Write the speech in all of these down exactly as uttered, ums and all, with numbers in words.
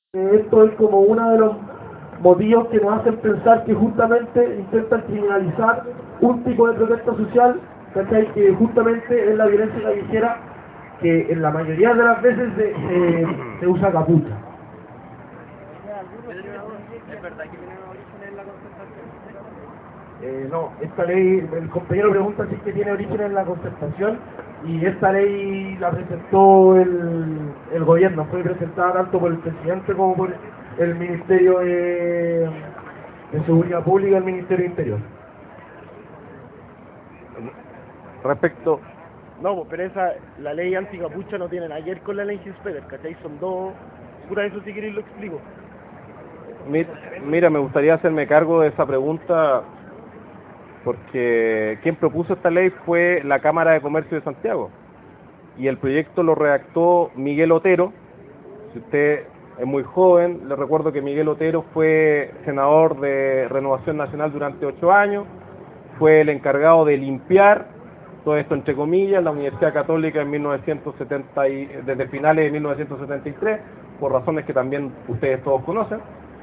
Esto es como uno de los motivos que nos hacen pensar que justamente intentan criminalizar un tipo de protesta social, ¿cachai? Que justamente es la violencia callejera, que en la mayoría de las veces se, se, se usa capucha. ¿Es verdad que tiene origen en la concertación? Eh, no, esta ley, el compañero pregunta si es que tiene origen en la concertación, y esta ley la presentó el, el gobierno, fue presentada tanto por el presidente como por el Ministerio de, de Seguridad Pública y el Ministerio de Interior. Respecto, no, pero esa, la ley anticapucha no tiene nada que ver con la ley Hispeder, ¿cachai? Son dos, pura eso si queréis lo explico. Mira, me gustaría hacerme cargo de esa pregunta porque quien propuso esta ley fue la Cámara de Comercio de Santiago y el proyecto lo redactó Miguel Otero. Si usted es muy joven, le recuerdo que Miguel Otero fue senador de Renovación Nacional durante ocho años, fue el encargado de limpiar todo esto entre comillas la Universidad Católica en mil novecientos setenta y, desde finales de mil novecientos setenta y tres, por razones que también ustedes todos conocen,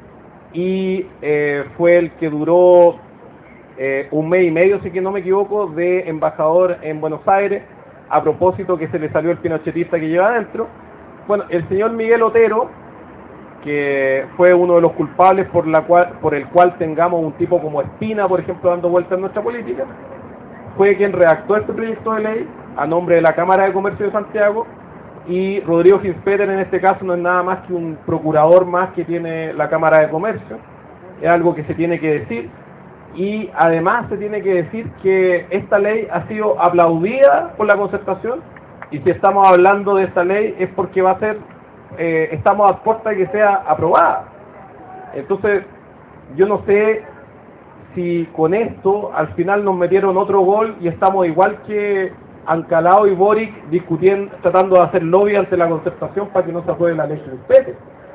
y eh, fue el que duró eh, un mes y medio, si que no me equivoco, de embajador en Buenos Aires, a propósito que se le salió el pinochetista que lleva adentro. Bueno, el señor Miguel Otero, que fue uno de los culpables por, la cual, por el cual tengamos un tipo como Espina, por ejemplo, dando vueltas en nuestra política, fue quien redactó este proyecto de ley a nombre de la Cámara de Comercio de Santiago, y Rodrigo Hispeder en este caso no es nada más que un procurador más que tiene la Cámara de Comercio. Es algo que se tiene que decir, y además se tiene que decir que esta ley ha sido aplaudida por la concertación, y si estamos hablando de esta ley es porque va a ser, eh, estamos a puerta de que sea aprobada. Entonces, yo no sé si con esto al final nos metieron otro gol y estamos igual que Ancalao y Boric discutiendo, tratando de hacer lobby ante la concertación para que no se apruebe la ley Hispeder.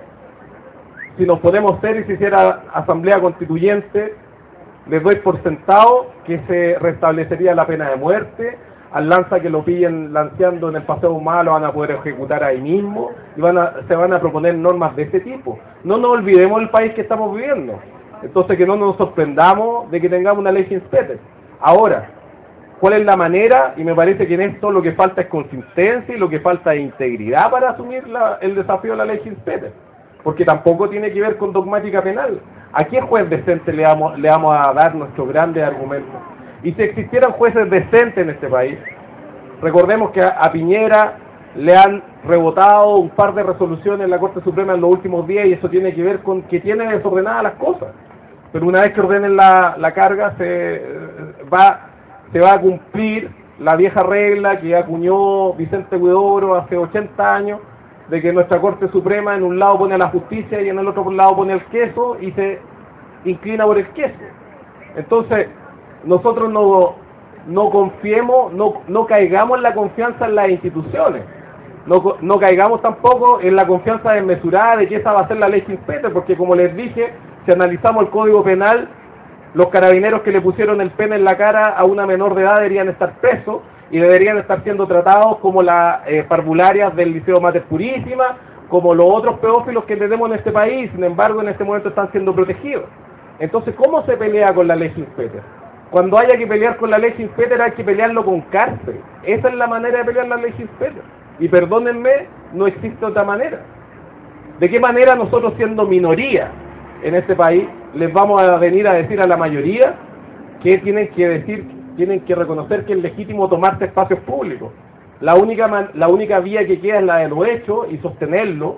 Si nos ponemos serios y se hiciera asamblea constituyente, les doy por sentado que se restablecería la pena de muerte. Al lanza que lo pillen lanceando en el Paseo Humano lo van a poder ejecutar ahí mismo, y van a, se van a proponer normas de este tipo. No nos olvidemos del país que estamos viviendo. Entonces, que no nos sorprendamos de que tengamos una ley Hispeder. Ahora, ¿cuál es la manera? Y me parece que en esto lo que falta es consistencia y lo que falta es integridad para asumir la, el desafío de la ley Hispeder, porque tampoco tiene que ver con dogmática penal. ¿A qué juez decente le vamos, le vamos a dar nuestros grandes argumentos? Y si existieran jueces decentes en este país, recordemos que a, a Piñera le han rebotado un par de resoluciones en la Corte Suprema en los últimos días, y eso tiene que ver con que tiene desordenadas las cosas. Pero una vez que ordenen la, la carga, se va, se va a cumplir la vieja regla que acuñó Vicente Huidobro hace ochenta años, de que nuestra Corte Suprema en un lado pone a la justicia y en el otro lado pone el queso, y se inclina por el queso. Entonces, nosotros no, no confiemos, no, no caigamos en la confianza en las instituciones, no, no caigamos tampoco en la confianza desmesurada de que esa va a ser la ley Hispeder, porque como les dije, si analizamos el Código Penal, los carabineros que le pusieron el pene en la cara a una menor de edad deberían estar presos y deberían estar siendo tratados como las eh, parvularias del Liceo Mater Purísima, como los otros pedófilos que tenemos en este país. Sin embargo, en este momento están siendo protegidos. Entonces, ¿cómo se pelea con la ley Hispeder? Cuando haya que pelear con la ley Hispeder hay que pelearlo con cárcel. Esa es la manera de pelear la ley Hispeder. Y perdónenme, no existe otra manera. ¿De qué manera nosotros, siendo minoría en este país, les vamos a venir a decir a la mayoría que tienen que decir, tienen que reconocer que es legítimo tomarse espacios públicos? La única, la única vía que queda es la de los hechos y sostenerlo.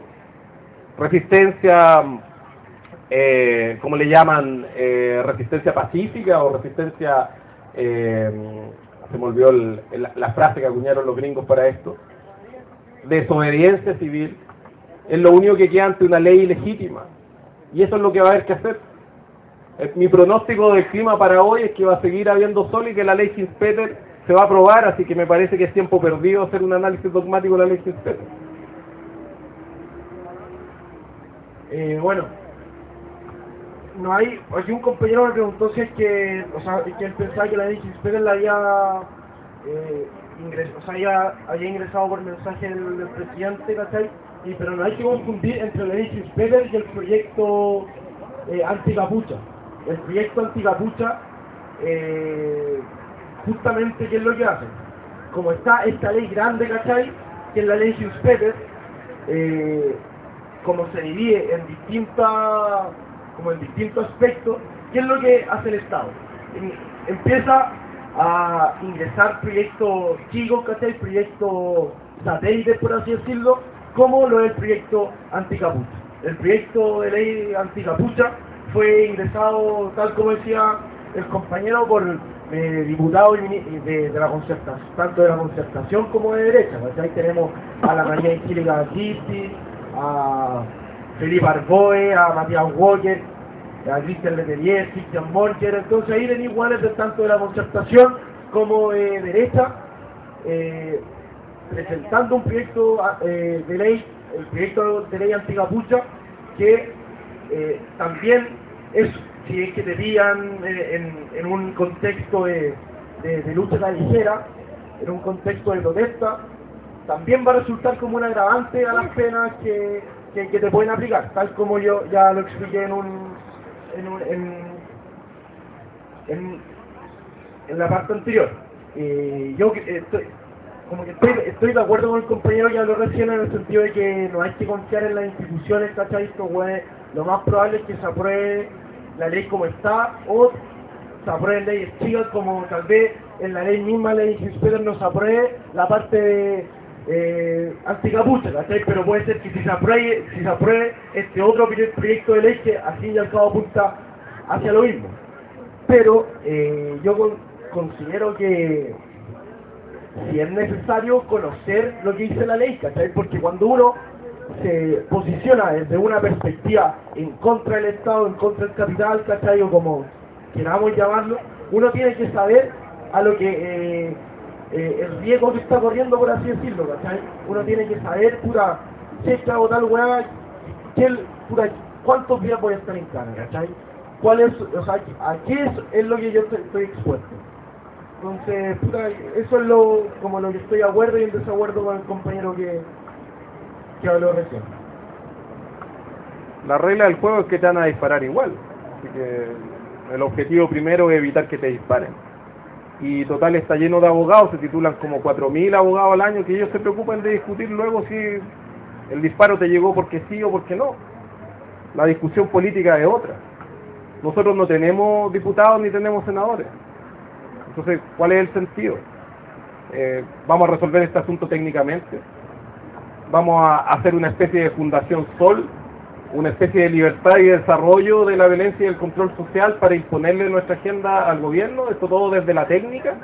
Resistencia, eh, ¿cómo le llaman? Eh, resistencia pacífica o resistencia, eh, se me olvidó el, el, la frase que acuñaron los gringos para esto, desobediencia civil. Es lo único que queda ante una ley ilegítima, y eso es lo que va a haber que hacer. Mi pronóstico del clima para hoy es que va a seguir habiendo sol y que la ley Hispeder se va a aprobar, así que me parece que es tiempo perdido hacer un análisis dogmático de la ley Hispeder. Eh, bueno, no hay, aquí un compañero me preguntó si es que, o sea, que él pensaba que la ley Hispeder la había, eh, ingres, o sea, había, había ingresado por mensaje del, del presidente, ¿cachai? y, pero no hay que confundir entre la ley Hispeder y el proyecto eh, anticapucha. El proyecto anticapucha, eh, justamente, ¿qué es lo que hace? Como está esta ley grande, ¿cachai? Que es la ley Hispeder, eh, como se divide en distintas, como en distintos aspectos, ¿qué es lo que hace el Estado? En, empieza a ingresar proyectos chicos, ¿cachai? Proyectos satélites, por así decirlo, como lo del proyecto anticapucha. El proyecto de ley anticapucha fue ingresado, tal como decía el compañero, por eh, diputados de, de la concertación, tanto de la concertación como de derecha. ¿Cachai? Tenemos a la María Angélica Gisti, a Felipe Arboe, a Matías Walker, a Cristian Letelier, Cristian Morger. Entonces ahí ven iguales de tanto de la concertación como de derecha, eh, presentando un proyecto eh, de ley, el proyecto de ley anticapucha, que eh, también es, si es que te pillan eh, en, en un contexto de, de, de lucha callejera, en un contexto de protesta, también va a resultar como un agravante a las penas que, que, que te pueden aplicar, tal como yo ya lo expliqué en un, en, un, en, en, en la parte anterior. Eh, yo eh, estoy, como que estoy, estoy de acuerdo con el compañero que habló recién, en el sentido de que no hay que confiar en las instituciones, ¿cachai? Pues, lo más probable es que se apruebe la ley como está, o se aprueben leyes chicas, como tal vez en la ley misma, la ley Hispeder, no se apruebe la parte de eh, anticapucha, ¿cachai? Pero puede ser que si se apruebe, si se apruebe este otro proyecto de ley que así y al cabo apunta hacia lo mismo. Pero eh, yo con, considero que si es necesario conocer lo que dice la ley, ¿cachai? Porque cuando uno se posiciona desde una perspectiva en contra del Estado, en contra del capital, ¿cachai? O como queramos llamarlo, uno tiene que saber a lo que eh, eh, el riesgo que está corriendo, por así decirlo, ¿cachai? Uno tiene que saber, pura, si hago tal weá, pura, cuántos días voy a estar en cana, ¿cachai? ¿Cuál es, o sea, a qué es, es lo que yo estoy, estoy expuesto? Entonces, puta, eso es lo, como lo que estoy de acuerdo y en desacuerdo con el compañero que, que habló recién. La regla del juego es que te van a disparar igual, así que el objetivo primero es evitar que te disparen. Y total está lleno de abogados, se titulan como cuatro mil abogados al año, que ellos se preocupan de discutir luego si el disparo te llegó porque sí o porque no. La discusión política es otra. Nosotros no tenemos diputados ni tenemos senadores. Entonces, ¿cuál es el sentido? Eh, vamos a resolver este asunto técnicamente. Vamos a hacer una especie de fundación Sol, una especie de libertad y desarrollo de la violencia y el control social para imponerle nuestra agenda al gobierno, esto todo desde la técnica.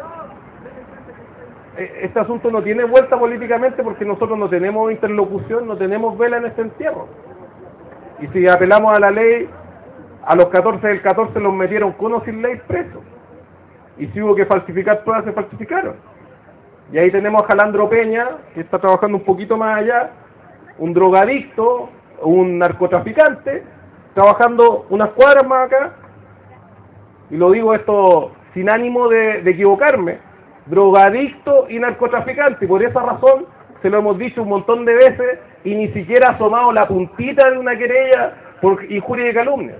Este asunto no tiene vuelta políticamente porque nosotros no tenemos interlocución, no tenemos vela en este entierro. Y si apelamos a la ley, a los catorce del catorce los metieron con o sin ley presos. Y si hubo que falsificar pruebas, se falsificaron. Y ahí tenemos a Jalandro Peña, que está trabajando un poquito más allá, un drogadicto, un narcotraficante, trabajando unas cuadras más acá, y lo digo esto sin ánimo de, de equivocarme, drogadicto y narcotraficante, y por esa razón se lo hemos dicho un montón de veces, y ni siquiera ha asomado la puntita de una querella por injuria y calumnia.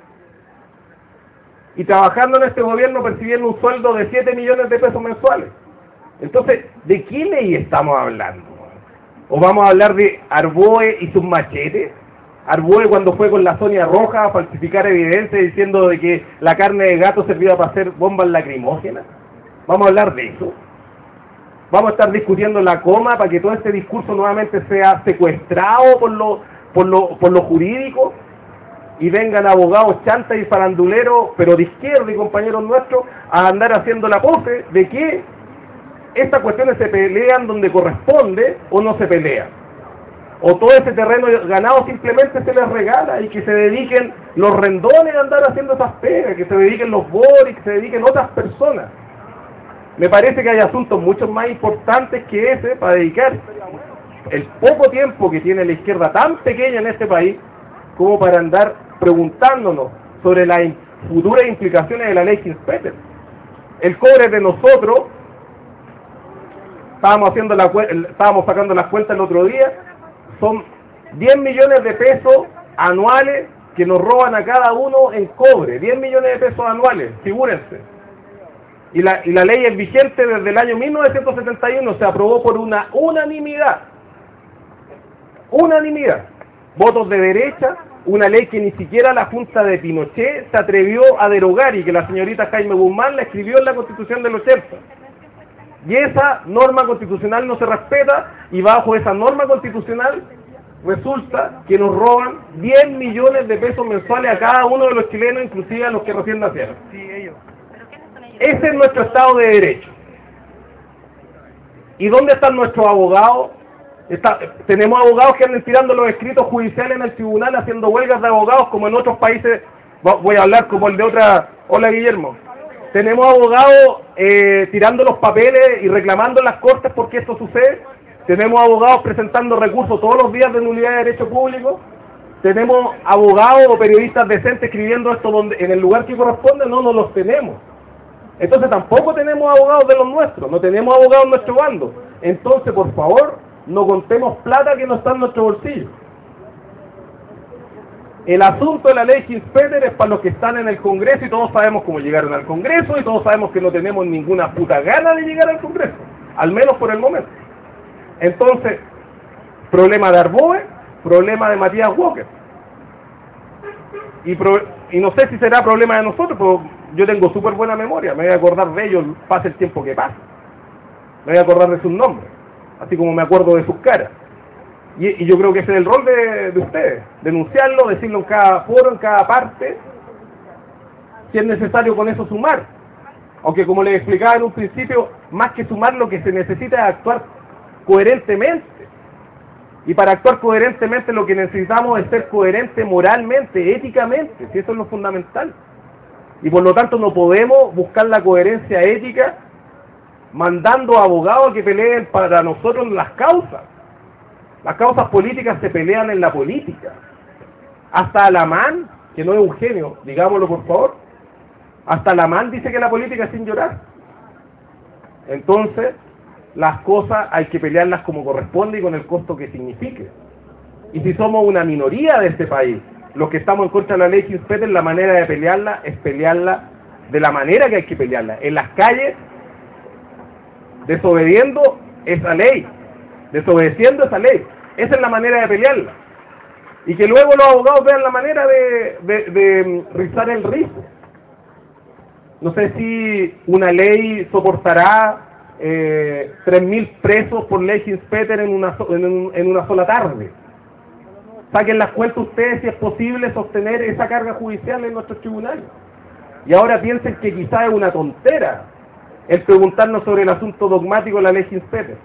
Y trabajando en este gobierno percibiendo un sueldo de siete millones de pesos mensuales. Entonces, ¿de qué ley estamos hablando? ¿O vamos a hablar de Arboe y sus machetes? Arboe cuando fue con la Sonia Roja a falsificar evidencia diciendo de que la carne de gato servía para hacer bombas lacrimógenas. ¿Vamos a hablar de eso? ¿Vamos a estar discutiendo la coma para que todo este discurso nuevamente sea secuestrado por lo, por lo, por lo jurídico? Y vengan abogados chantas y faranduleros, pero de izquierda y compañeros nuestros, a andar haciendo la pose de que estas cuestiones se pelean donde corresponde o no se pelean. O todo ese terreno ganado simplemente se les regala y que se dediquen los rendones a andar haciendo esas pegas, que se dediquen los boris, que se dediquen otras personas. Me parece que hay asuntos mucho más importantes que ese para dedicar el poco tiempo que tiene la izquierda tan pequeña en este país como para andar preguntándonos sobre las futuras implicaciones de la ley Hispeder. El cobre de nosotros, estábamos haciendo la estábamos sacando las cuentas el otro día, son diez millones de pesos anuales que nos roban a cada uno en cobre, diez millones de pesos anuales, figúrense. Y la, y la ley es vigente desde el año mil novecientos setenta y uno, se aprobó por una unanimidad. Unanimidad. Votos de derecha, una ley que ni siquiera la Junta de Pinochet se atrevió a derogar y que la señorita Jaime Guzmán la escribió en la Constitución del ochenta. Y esa norma constitucional no se respeta y bajo esa norma constitucional resulta que nos roban diez millones de pesos mensuales a cada uno de los chilenos, inclusive a los que recién nacieron. Sí, ellos. Ese es nuestro Estado de Derecho. ¿Y dónde están nuestros abogados? Está, tenemos abogados que andan tirando los escritos judiciales en el tribunal haciendo huelgas de abogados como en otros países. Voy a hablar como el de otra. Hola, Guillermo. Tenemos abogados eh, tirando los papeles y reclamando en las cortes porque esto sucede. Tenemos abogados presentando recursos todos los días de nulidad de derecho público. Tenemos abogados o periodistas decentes escribiendo esto donde, en el lugar que corresponde. No, no los tenemos. Entonces tampoco tenemos abogados de los nuestros, no tenemos abogados en nuestro bando. Entonces, por favor, no contemos plata que no está en nuestro bolsillo. El asunto de la ley Ginspeter es para los que están en el Congreso y todos sabemos cómo llegaron al Congreso y todos sabemos que no tenemos ninguna puta gana de llegar al Congreso, al menos por el momento. Entonces, problema de Arboe, problema de Matías Walker. Y, pro, y no sé si será problema de nosotros, pero yo tengo súper buena memoria, me voy a acordar de ellos, pase el tiempo que pase. Me voy a acordar de sus nombres, así como me acuerdo de sus caras. Y, y yo creo que ese es el rol de, de ustedes, denunciarlo, decirlo en cada foro, en cada parte, si es necesario con eso sumar. Aunque como les explicaba en un principio, más que sumar lo que se necesita es actuar coherentemente. Y para actuar coherentemente lo que necesitamos es ser coherente moralmente, éticamente, si eso es lo fundamental. Y por lo tanto no podemos buscar la coherencia ética mandando abogados que peleen para nosotros las causas. Las causas políticas se pelean en la política. Hasta Alamán, que no es un genio, digámoslo por favor, hasta Alamán dice que la política es sin llorar. Entonces, las cosas hay que pelearlas como corresponde y con el costo que signifique. Y si somos una minoría de este país, los que estamos en contra de la ley Ginspeter, la manera de pelearla es pelearla de la manera que hay que pelearla, en las calles, desobediendo esa ley, desobedeciendo esa ley. Esa es la manera de pelearla. Y que luego los abogados vean la manera de, de, de rizar el rizo. No sé si una ley soportará eh, tres mil presos por ley Ginspeter en una, en, un, en una sola tarde. Saquen las cuentas ustedes si es posible sostener esa carga judicial en nuestros tribunales. Y ahora piensen que quizás es una tontera el preguntarnos sobre el asunto dogmático de la ley Ginspeter.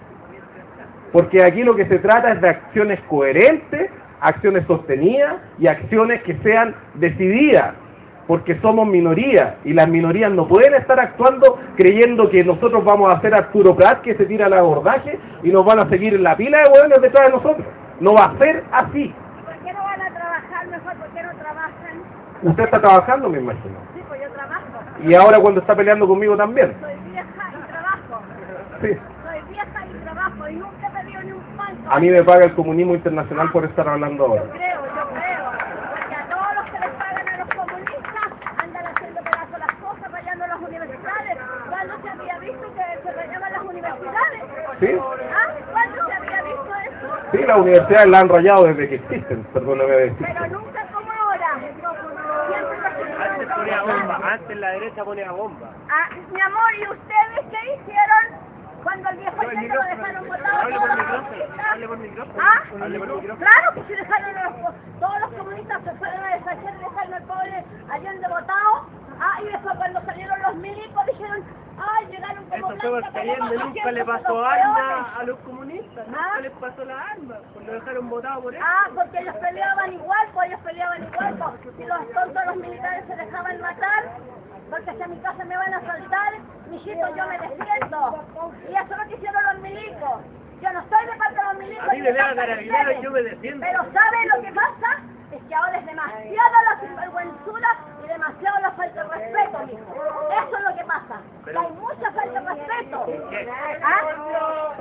Porque aquí lo que se trata es de acciones coherentes, acciones sostenidas y acciones que sean decididas. Porque somos minoría y las minorías no pueden estar actuando creyendo que nosotros vamos a hacer Arturo Prat que se tira al abordaje y nos van a seguir en la pila de hueones detrás de nosotros. No va a ser así. ¿Por qué no van a trabajar mejor? ¿Por qué no trabajan? Usted está trabajando, me imagino. Sí, pues yo trabajo. Y ahora cuando está peleando conmigo también. Soy vieja y trabajo. Sí. Soy vieja y trabajo y nunca he pedido ni un pan. A mí me paga el comunismo internacional por estar hablando ahora. Yo creo, yo creo. Porque a todos los que les pagan a los comunistas andan haciendo pedazos las cosas, rayando las universidades. ¿Cuándo se había visto que se rayaban las universidades? ¿Sí? ¿Ah? ¿Cuándo se había visto eso? Sí, las universidades la han rayado desde que existen, perdóneme decir. Pero nunca como ahora. Siempre Antes ponía bomba, antes la derecha ponía bomba. Ah, mi amor, ¿y ustedes qué hicieron cuando el viejo Allende lo dejaron botado Hable todos por los micrófono, comunistas? hable por micrófono. ¿Ah? Hable por micrófono. Claro, pues si dejaron a los, todos los comunistas se fueron a deshacer, dejaron al pobre Allende botado. Ah, y después cuando salieron los milicos dijeron, ay, llegaron como Eso fue blancas porque Allende palomas, nunca le haciendo pasó los armas peores. a los comunistas, ¿Ah? nunca les pasó la arma, pues lo dejaron botado por eso. Ah, porque ellos peleaban igual, pues ellos peleaban igual, pues si los tontos los militares se dejaban matar, porque si a mi casa me van a asaltar, mijito, yo me defiendo. Y eso es lo que hicieron los milicos. Yo no estoy de parte de los milicos. A mí ni me de dejan parte de carabineros y ustedes. yo me defiendo. Pero ¿saben lo que pasa? Es que ahora es demasiada la sinvergüenzura y demasiado la falta de respeto, mijo. Eso es lo que pasa. Pero- Hay mucha falta de respeto. ¿Qué? ¿Ah?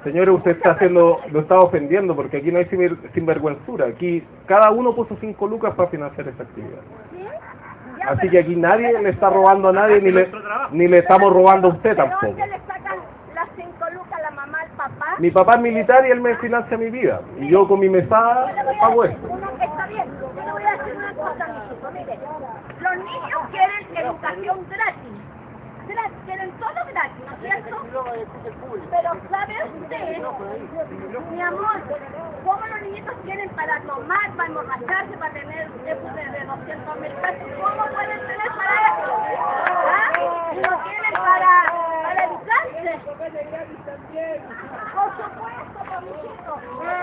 Señores, usted está haciendo, lo está ofendiendo porque aquí no hay sinver- sinvergüenzura. Aquí cada uno puso cinco lucas para financiar esta actividad. ¿Sí? Ya, Así pero- que aquí nadie le está robando a nadie, ni le, ni le estamos robando a usted ¿pero tampoco. dónde le sacan las cinco lucas a la mamá, al papá? Mi papá es militar y él me financia mi vida. Y yo con mi mesada Yo le voy a pago decir, esto. uno que está bien, yo le voy a decir una cosa, mijito, mire, los niños quieren educación gratis, gratis, quieren todo gratis, ¿no es cierto? Pero ¿sabe usted, mi amor, cómo los niñitos quieren para tomar, para emborracharse, para tener eso de, de doscientos mil pesos? ¿Cómo pueden tener para eso? ¿Ah? ¿No tienen para, para educarse? Por supuesto, por mijito.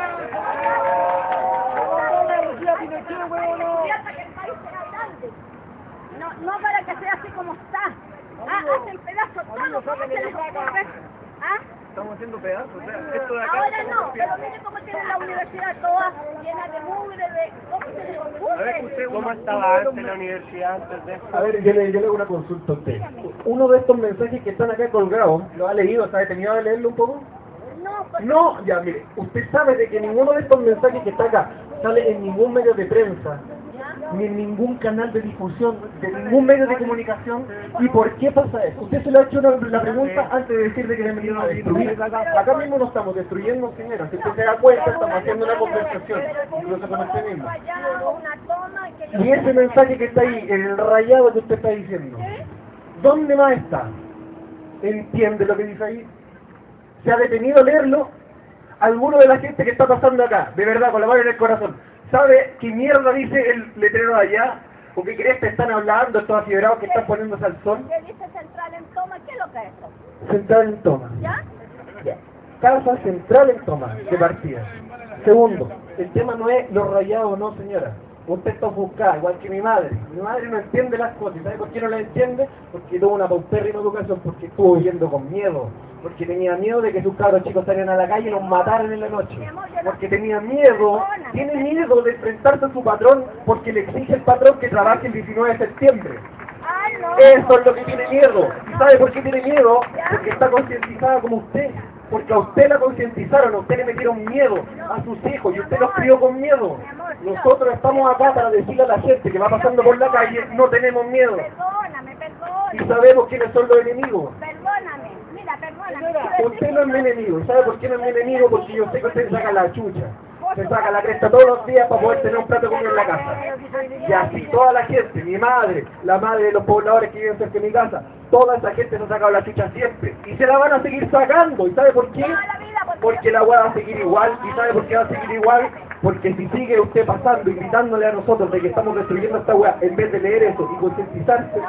Para que el país sea grande. No, no para que sea así como está. Ah, hacen pedazos todo, ¿cómo se les ocurre? ¿Ah? Estamos haciendo pedazos, o sea, esto de acá... Ahora no, pero mire cómo tiene la universidad toda llena de mugre, de... ¿Cómo se les A ver, ocurre? usted, ¿cómo estaba antes la universidad, antes de esto? A ver, yo le, yo le hago una consulta a usted. Uno de estos mensajes que están acá colgados, ¿lo ha leído? ¿Está detenido de leerlo un poco? No, porque... No, ya, mire, usted sabe de que ninguno de estos mensajes que está acá sale en ningún medio de prensa, ni en ningún canal de difusión, de ningún medio de comunicación. ¿Y por qué pasa eso? Usted se lo ha hecho una, la pregunta antes de decir de que le han venido a destruir. Acá mismo no estamos destruyendo, señora. Si usted se da cuenta, estamos haciendo una conversación, incluso con usted mismo. una toma que yo... Y ese mensaje que está ahí, el rayado que usted está diciendo, ¿dónde más está? ¿Entiende lo que dice ahí? ¿Se ha detenido a leerlo? Alguno de la gente que está pasando acá, de verdad, con la mano en el corazón, ¿sabe qué mierda dice el letrero de allá? ¿O qué crees que están hablando estos afibrados que están poniéndose al sol? ¿Qué dice central en toma? ¿Qué es lo que es eso? Central en toma. ¿Ya? Ya. Casa central en toma, de partida. Segundo, el tema no es los rayados o no, señora. Usted está ofuscada, igual que mi madre. Mi madre no entiende las cosas. ¿Y sabe por qué no las entiende? Porque tuvo una paupérrima educación, porque estuvo viviendo con miedo. Porque tenía miedo de que sus cabros chicos salieran a la calle y nos mataran en la noche. Porque tenía miedo, tiene miedo de enfrentarse a su patrón porque le exige el patrón que trabaje el diecinueve de septiembre. Ay, no. Eso es lo que tiene miedo. ¿Y sabe por qué tiene miedo? Porque está concientizada como usted. Porque a usted la concientizaron, a usted le metieron miedo a sus hijos y usted los crió con miedo. Nosotros estamos acá para decirle a la gente que va pasando por la calle, no tenemos miedo. Perdóname, Y perdóname. sabemos quiénes son los enemigos. Perdóname. Mira, perdóname. Usted no es mi enemigo. ¿Y sabe por qué no es mi enemigo? Porque yo sé que usted saca la chucha. Se saca la cresta todos los días para poder tener un plato de comida en la casa. Y así toda la gente, mi madre, la madre de los pobladores que viven cerca de mi casa, toda esa gente se ha sacado la chucha siempre. Y se la van a seguir sacando. ¿Y sabe por qué? Porque la hueá va a seguir igual. ¿Y sabe por qué va a seguir igual? Porque si sigue usted pasando y gritándole a nosotros de que estamos destruyendo esta hueá, en vez de leer eso y concientizarse,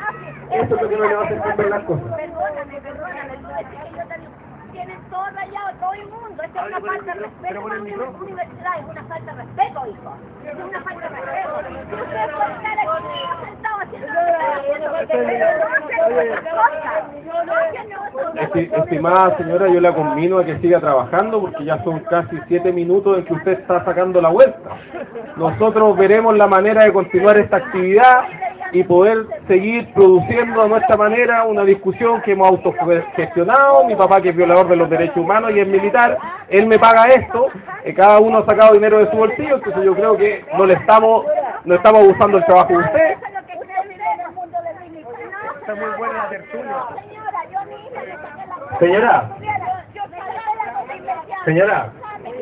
eso es lo que no le va a hacer comprender las cosas. Perdóname, perdóname. Tú decís que yo te- Tienen todo rayado, todo el mundo. Esto es una falta de respeto. Para una universidad es una falta de respeto, hijo. Es una falta de respeto. Usted puede estar aquí sentado haciendo lo que está haciendo, pero no hacen otra cosa. No hacen otra Esti- cosa. Estimada señora, yo la conmino a que siga trabajando porque ya son casi siete minutos en que usted está sacando la vuelta. Nosotros veremos la manera de continuar esta actividad y poder seguir produciendo a nuestra manera una discusión que hemos autogestionado. Mi papá, que es violador de los derechos humanos y es militar, él me paga esto, eh, cada uno ha sacado dinero de su bolsillo, entonces yo creo que no le estamos, no estamos abusando del trabajo de usted. Eso es lo que cree usted en el mundo de Billy. No, Está muy buena la tertulia. señora, yo ni hice que saqué la... Señora. Yo saqué la cosa invertida. Señora.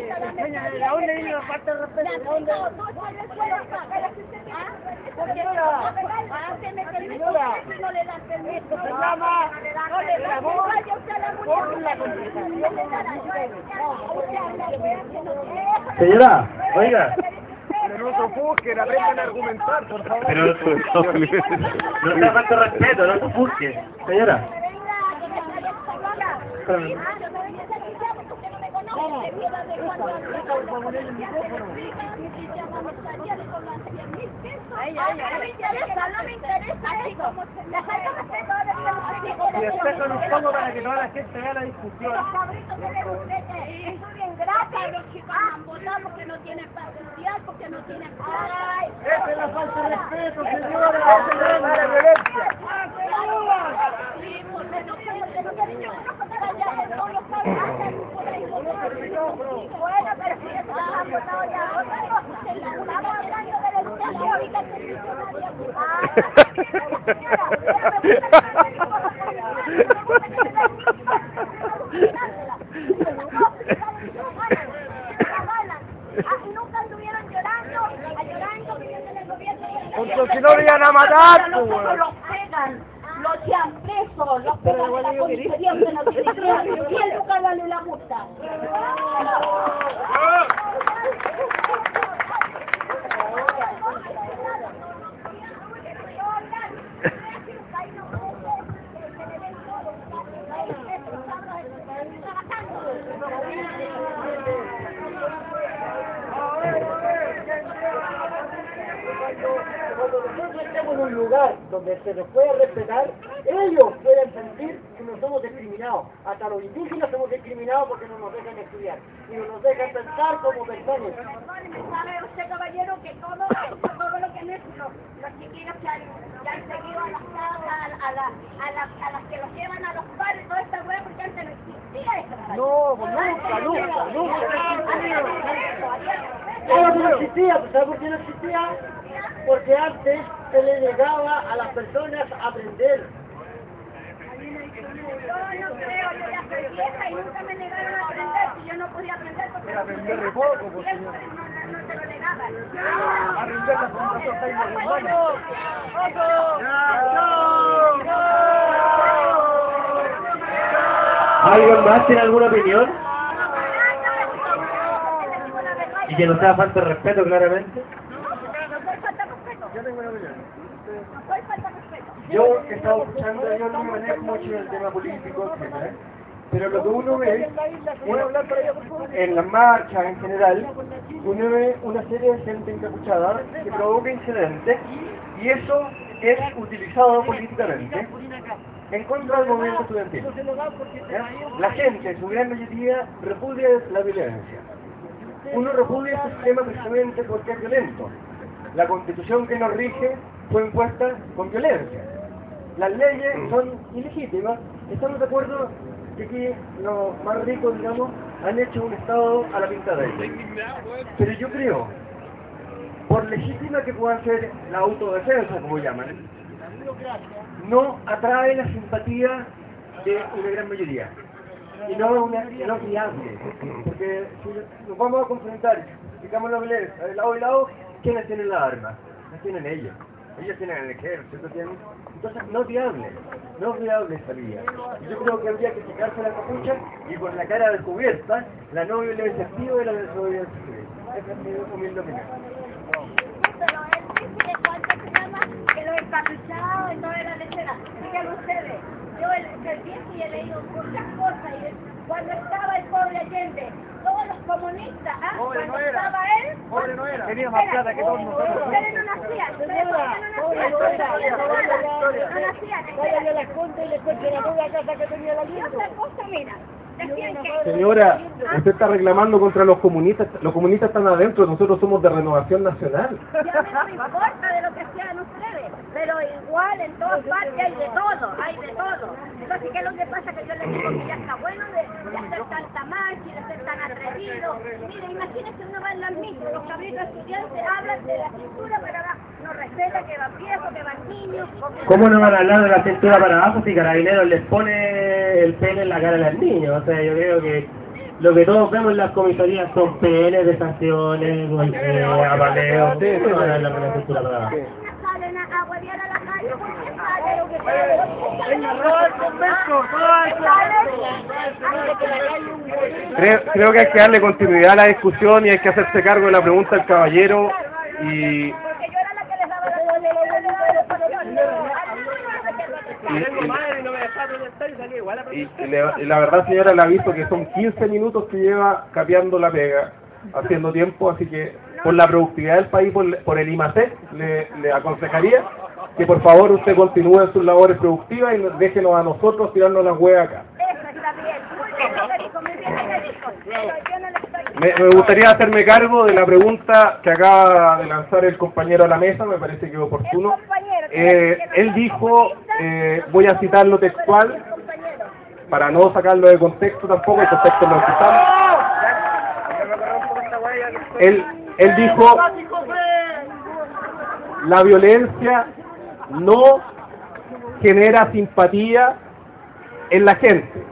¿De dónde viene la falta de respeto? ¿De dónde? Tú estás en el suelo, porque usted me permite, no le dan permiso. No le dan permiso, usted la mujer. Señora, oiga. Pero no se ofusquen, aprendan a argumentar, por favor. Pero No sea falta de respeto, no se ofusque. Señora. Ay, ay, ay. No me interesa, no me interesa eso. La falta de respeto ahora Y despejan un poco para que toda la gente vea la discusión. los cabritos que le guste, estudien gratis. Los chicos han votado porque no tienen para estudiar, porque no tienen para... Esa es la falta de respeto, señora. Esa es la violencia. Sí, porque no, porque no quieren, yo conozco que allá en todos los países, Bueno, pero si ya estamos votado ya otra cosa. Estamos hablando del Estado ahorita el servicio nadie. Y nunca anduvieron llorando, llorando, pidiendo el gobierno. Porque si no le iban a matar, pues, Los weón. los pegan, los llevan presos, los pegan en la comisaría de la policía, y él nunca dale la multa. Cuando nosotros estemos en un lugar donde se nos puede respetar, ellos pueden sentir que no somos discriminados. Hasta los indígenas somos discriminados porque no nos dejan estudiar y no nos dejan pensar como personas. ¿Sabe usted, caballero, que todo, todo lo que han hecho los, los chiquillos que han, que han seguido a las casas, a, la, a, la, a, la, a las que los llevan a los padres, toda esta hueá, porque antes no existía eso? No, pues nunca, nunca, nunca. Claro que no existía, pues ¿sabe por qué no existía? Porque antes se le negaba a las personas a aprender. Yo no creo, yo ya soy vieja y nunca me negaron a aprender, si yo no podía aprender porque no Aprender de poco, pues, no, no, no te lo negaban. Aprender la fundación Jaime Guzmán. ¿Alguien más tiene alguna opinión? Y que no sea falta de respeto, claramente. Yo tengo una opinión. Yo he estado escuchando, yo no me manejo mucho en el tema político, etcétera, pero lo que uno ve en las marchas en general, uno ve una serie de gente encapuchada que provoca incidentes y eso es utilizado políticamente en contra del movimiento estudiantil. ¿Ya? La gente, en su gran mayoría, repudia la violencia. Uno repudia este sistema precisamente porque es violento. La constitución que nos rige fue impuesta con violencia. Las leyes son ilegítimas. Estamos de acuerdo que aquí los más ricos, digamos, han hecho un Estado a la pinta de ellos. Pero yo creo, por legítima que pueda ser la autodefensa, como llaman, no atrae la simpatía de una gran mayoría. Y no es una no es viable. Porque si nos vamos a confrontar, digamos la violencia, de lado y lado, ¿quiénes tienen las armas? Las tienen ellos. Ellos tienen el ejército, tienen... Entonces no es viable, no es viable esta vía. Yo creo que habría que sacarse la capucha y con la cara descubierta, la no violencia activa y la desobediencia civil. Esa es mi humilde opinión. Pero él dice que cuánto se llama, que los encapuchados y no era lechera. Díganlo ustedes, yo el, el viejo y he leído muchas cosas y el, cuando estaba el pobre Allende, todos los comunistas, ¿ah? Pobre Cuando no era. estaba él, Pobre no era. Tenía más plata que todos nosotros. ustedes no nacían, ustedes todavía no nacían, Pobre todavía no no era. nacían, no nacían, Váyale a las contas y le cuente la nueva casa que tenía la y Allende. otra cosa, mira, decían que... Señora, usted está reclamando contra los comunistas. Los comunistas están adentro, nosotros somos de Renovación Nacional. Ya a mí no me importa de lo que sean ustedes, pero igual en todas partes hay de todo, hay de todo. Entonces, ¿qué es lo que pasa? Que yo les digo que ya está bueno de, de hacer tanta marcha y de ser tan atrevido. Mire, imagínense uno va en las micros, los cabritos estudiantes hablan de la cintura para abajo, no respeta que van viejos, que van niños. ¿Cómo no van a hablar de la cintura para abajo si Carabineros les pone el pene en la cara a los niños? O sea, yo creo que lo que todos vemos en las comisarías son penes de sanciones, golpeos, apaleos, ¿cómo van a hablar de la cintura para abajo? Salen a huevear a la calle, ¿por qué salen? Creo, creo que hay que darle continuidad a la discusión y hay que hacerse cargo de la pregunta del caballero y... Porque yo era la que les daba la Y, y, le- y la verdad, señora, le aviso que son quince minutos que lleva capeando la pega, haciendo tiempo, así que por la productividad del país, por, por el I M A C, le, le aconsejaría que por favor usted continúe en sus labores productivas y nos- déjenos a nosotros tirarnos las huevas acá. Eso está bien, muy bien lo que dijo, muy bien lo que dijo, pero yo no le estoy... Me, me gustaría hacerme cargo de la pregunta que acaba de lanzar el compañero a la mesa, me parece que es oportuno. Eh, él dijo, eh, voy a citarlo textual, para no sacarlo de contexto tampoco, el contexto lo escuchamos. él, él dijo, la violencia no genera simpatía en la gente.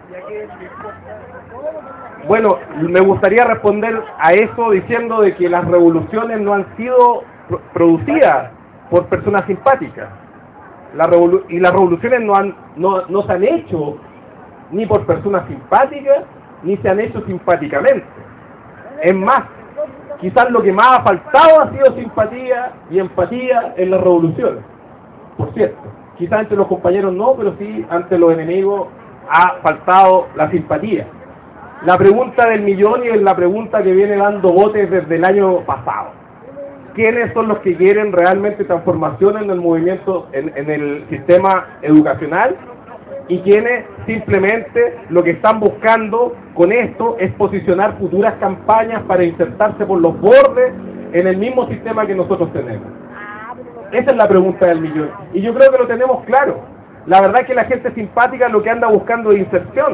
Bueno, me gustaría responder a eso diciendo de que las revoluciones no han sido pro- producidas por personas simpáticas. La revolu- y las revoluciones no, han, no, no se han hecho ni por personas simpáticas, ni se han hecho simpáticamente. Es más, quizás lo que más ha faltado ha sido simpatía y empatía en las revoluciones. Por cierto, quizás entre los compañeros no, pero sí ante los enemigos ha faltado la simpatía. La pregunta del millón y es la pregunta que viene dando botes desde el año pasado. ¿Quiénes son los que quieren realmente transformación en el movimiento, en, en el sistema educacional? Y quienes simplemente lo que están buscando con esto es posicionar futuras campañas para insertarse por los bordes en el mismo sistema que nosotros tenemos. Esa es la pregunta del millón. Y yo creo que lo tenemos claro. La verdad es que la gente simpática lo que anda buscando es inserción.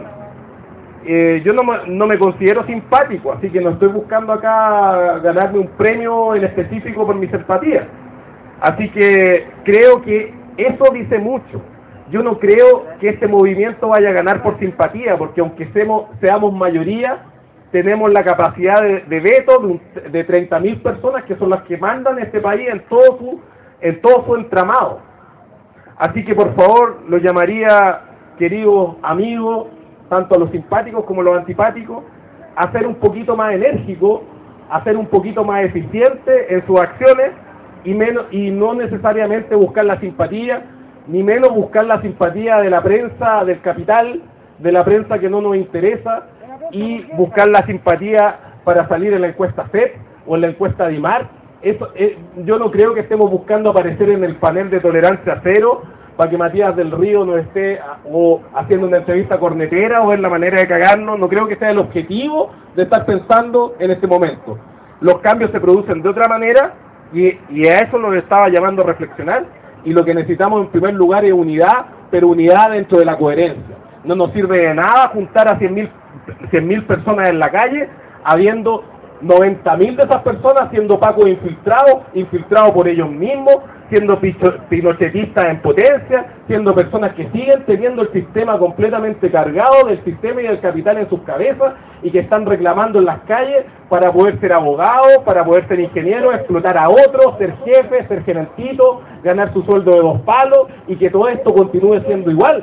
Eh, yo no me, no me considero simpático, así que no estoy buscando acá ganarme un premio en específico por mi simpatía. Así que creo que eso dice mucho. Yo no creo que este movimiento vaya a ganar por simpatía, porque aunque seamos, seamos mayoría, tenemos la capacidad de, de veto de, un, de treinta mil personas que son las que mandan este país en todo su, en todo su entramado. Así que por favor, los llamaría, queridos amigos, tanto a los simpáticos como a los antipáticos, a ser un poquito más enérgicos, a ser un poquito más eficientes en sus acciones y, menos, y no necesariamente buscar la simpatía, ni menos buscar la simpatía de la prensa, del capital, de la prensa que no nos interesa, y buscar la simpatía para salir en la encuesta F E P o en la encuesta DIMAR. Eso, eh, yo no creo que estemos buscando aparecer en el panel de tolerancia cero para que Matías del Río nos esté a, o haciendo una entrevista cornetera o en la manera de cagarnos. No creo que sea el objetivo de estar pensando en este momento. Los cambios se producen de otra manera y, y a eso nos estaba llamando a reflexionar, y lo que necesitamos en primer lugar es unidad, pero unidad dentro de la coherencia. No nos sirve de nada juntar a cien mil personas en la calle habiendo noventa mil de esas personas siendo pacos infiltrados, infiltrados por ellos mismos, siendo pinochetistas en potencia, siendo personas que siguen teniendo el sistema completamente cargado del sistema y del capital en sus cabezas y que están reclamando en las calles para poder ser abogados, para poder ser ingenieros, explotar a otros, ser jefes, ser gerentitos, ganar su sueldo de dos palos y que todo esto continúe siendo igual.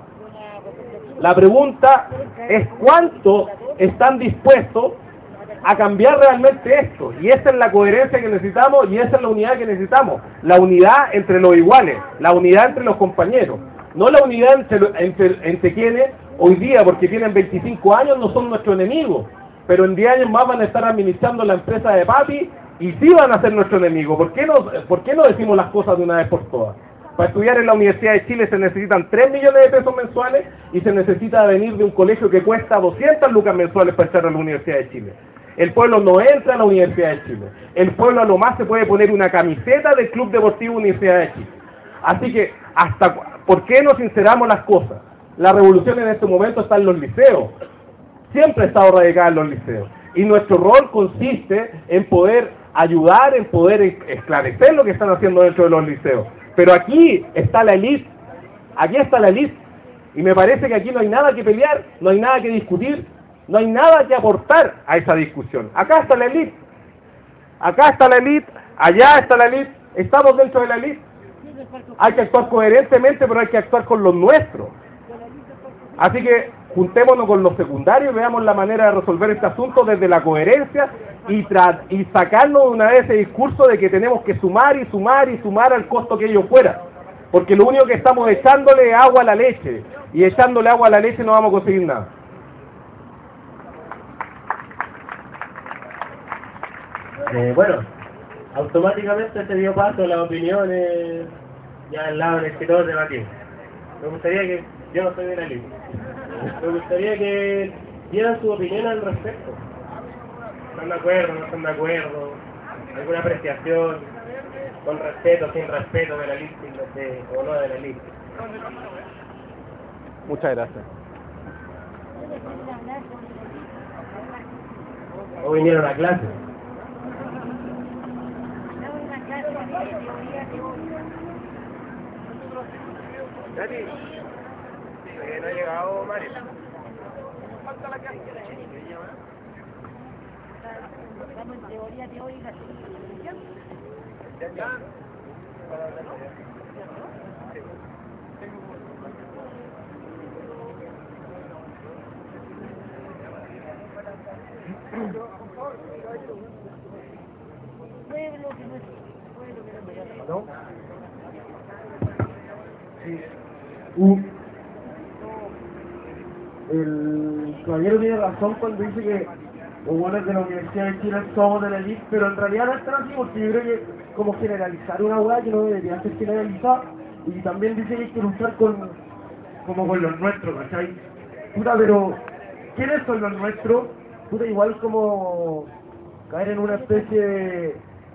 La pregunta es cuánto están dispuestos a cambiar realmente esto, y esa es la coherencia que necesitamos y esa es la unidad que necesitamos, la unidad entre los iguales, la unidad entre los compañeros, no la unidad entre, entre, entre quienes hoy día, porque tienen veinticinco años, no son nuestros enemigos, pero en diez años más van a estar administrando la empresa de papi y sí van a ser nuestro enemigo. ¿Por qué no, por qué no decimos las cosas de una vez por todas? Para estudiar en la Universidad de Chile se necesitan tres millones de pesos mensuales y se necesita venir de un colegio que cuesta doscientas lucas mensuales para entrar a la Universidad de Chile. El pueblo no entra a la Universidad de Chile. El pueblo a lo más se puede poner una camiseta del Club Deportivo Universidad de Chile. Así que, hasta ¿por qué no sinceramos las cosas? La revolución en este momento está en los liceos. Siempre ha estado radicada en los liceos. Y nuestro rol consiste en poder ayudar, en poder esclarecer lo que están haciendo dentro de los liceos. Pero aquí está la élite. Aquí está la élite. Y me parece que aquí no hay nada que pelear, no hay nada que discutir, no hay nada que aportar a esa discusión. Acá está la élite. Acá está la élite, allá está la élite, estamos dentro de la élite. Hay que actuar coherentemente, pero hay que actuar con los nuestros. Así que juntémonos con los secundarios y veamos la manera de resolver este asunto desde la coherencia y, tra y sacarnos de una vez ese discurso de que tenemos que sumar y sumar y sumar al costo que ello fuera. Porque lo único que estamos echándole es agua a la leche, y echándole agua a la leche no vamos a conseguir nada. Eh, bueno, automáticamente se dio paso a las opiniones ya al lado del escritor de Matías. Me gustaría que, yo no soy de la lista, me gustaría que dieran su opinión al respecto. ¿Están de acuerdo, no están de acuerdo? ¿Alguna apreciación? ¿Con respeto, sin respeto de la lista de, o no de la lista? Muchas gracias. ¿O vinieron a clase? Nati, eh, no ha llegado Mario. Falta la casa. Estamos en teoría teórica. Ya, ya. ¿No? Sí. Uh, el caballero tiene razón cuando dice que los buenos de la Universidad de Chile somos de la elite, pero en realidad no es tan así, porque yo creo que como generalizar una hueá que no debería ser generalizada, y también dice que hay que luchar con como con los nuestros, ¿cachai? Puta, pero ¿quiénes son los nuestros? Puta, igual como caer en una especie de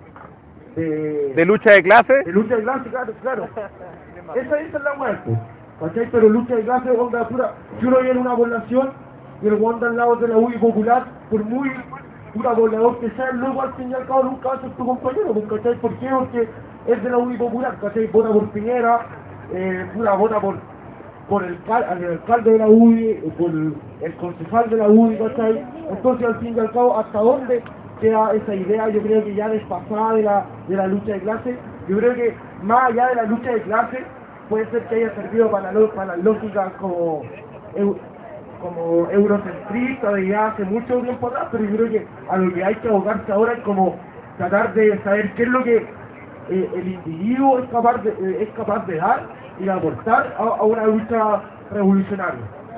de, ¿De lucha de clase? de lucha de clase, claro, claro. Esa, esa es la muerte, ¿cachai? Pero lucha de clase, onda, pura, si uno viene en una población y el guanda al lado de la U I popular, por muy pura poblador que sea, luego al fin y al cabo nunca va a ser tu compañero, pues, ¿cachai? ¿Por qué? Porque es de la U I popular, ¿cachai? Vota por Piñera, eh, pura vota por por el, cal, el alcalde de la U I, eh, por el, el concejal de la U I, ¿cachai? Entonces al fin y al cabo, ¿hasta dónde queda esa idea? Yo creo que ya desfasada de la, de la lucha de clase. Yo creo que más allá de la lucha de clase, puede ser que haya servido para, la, para las lógicas como, eu, como eurocentrista de ya hace mucho tiempo atrás, pero yo creo que a lo que hay que abocarse ahora es como tratar de saber qué es lo que eh, el individuo es capaz de, eh, es capaz de dar y de aportar a, a una lucha revolucionaria.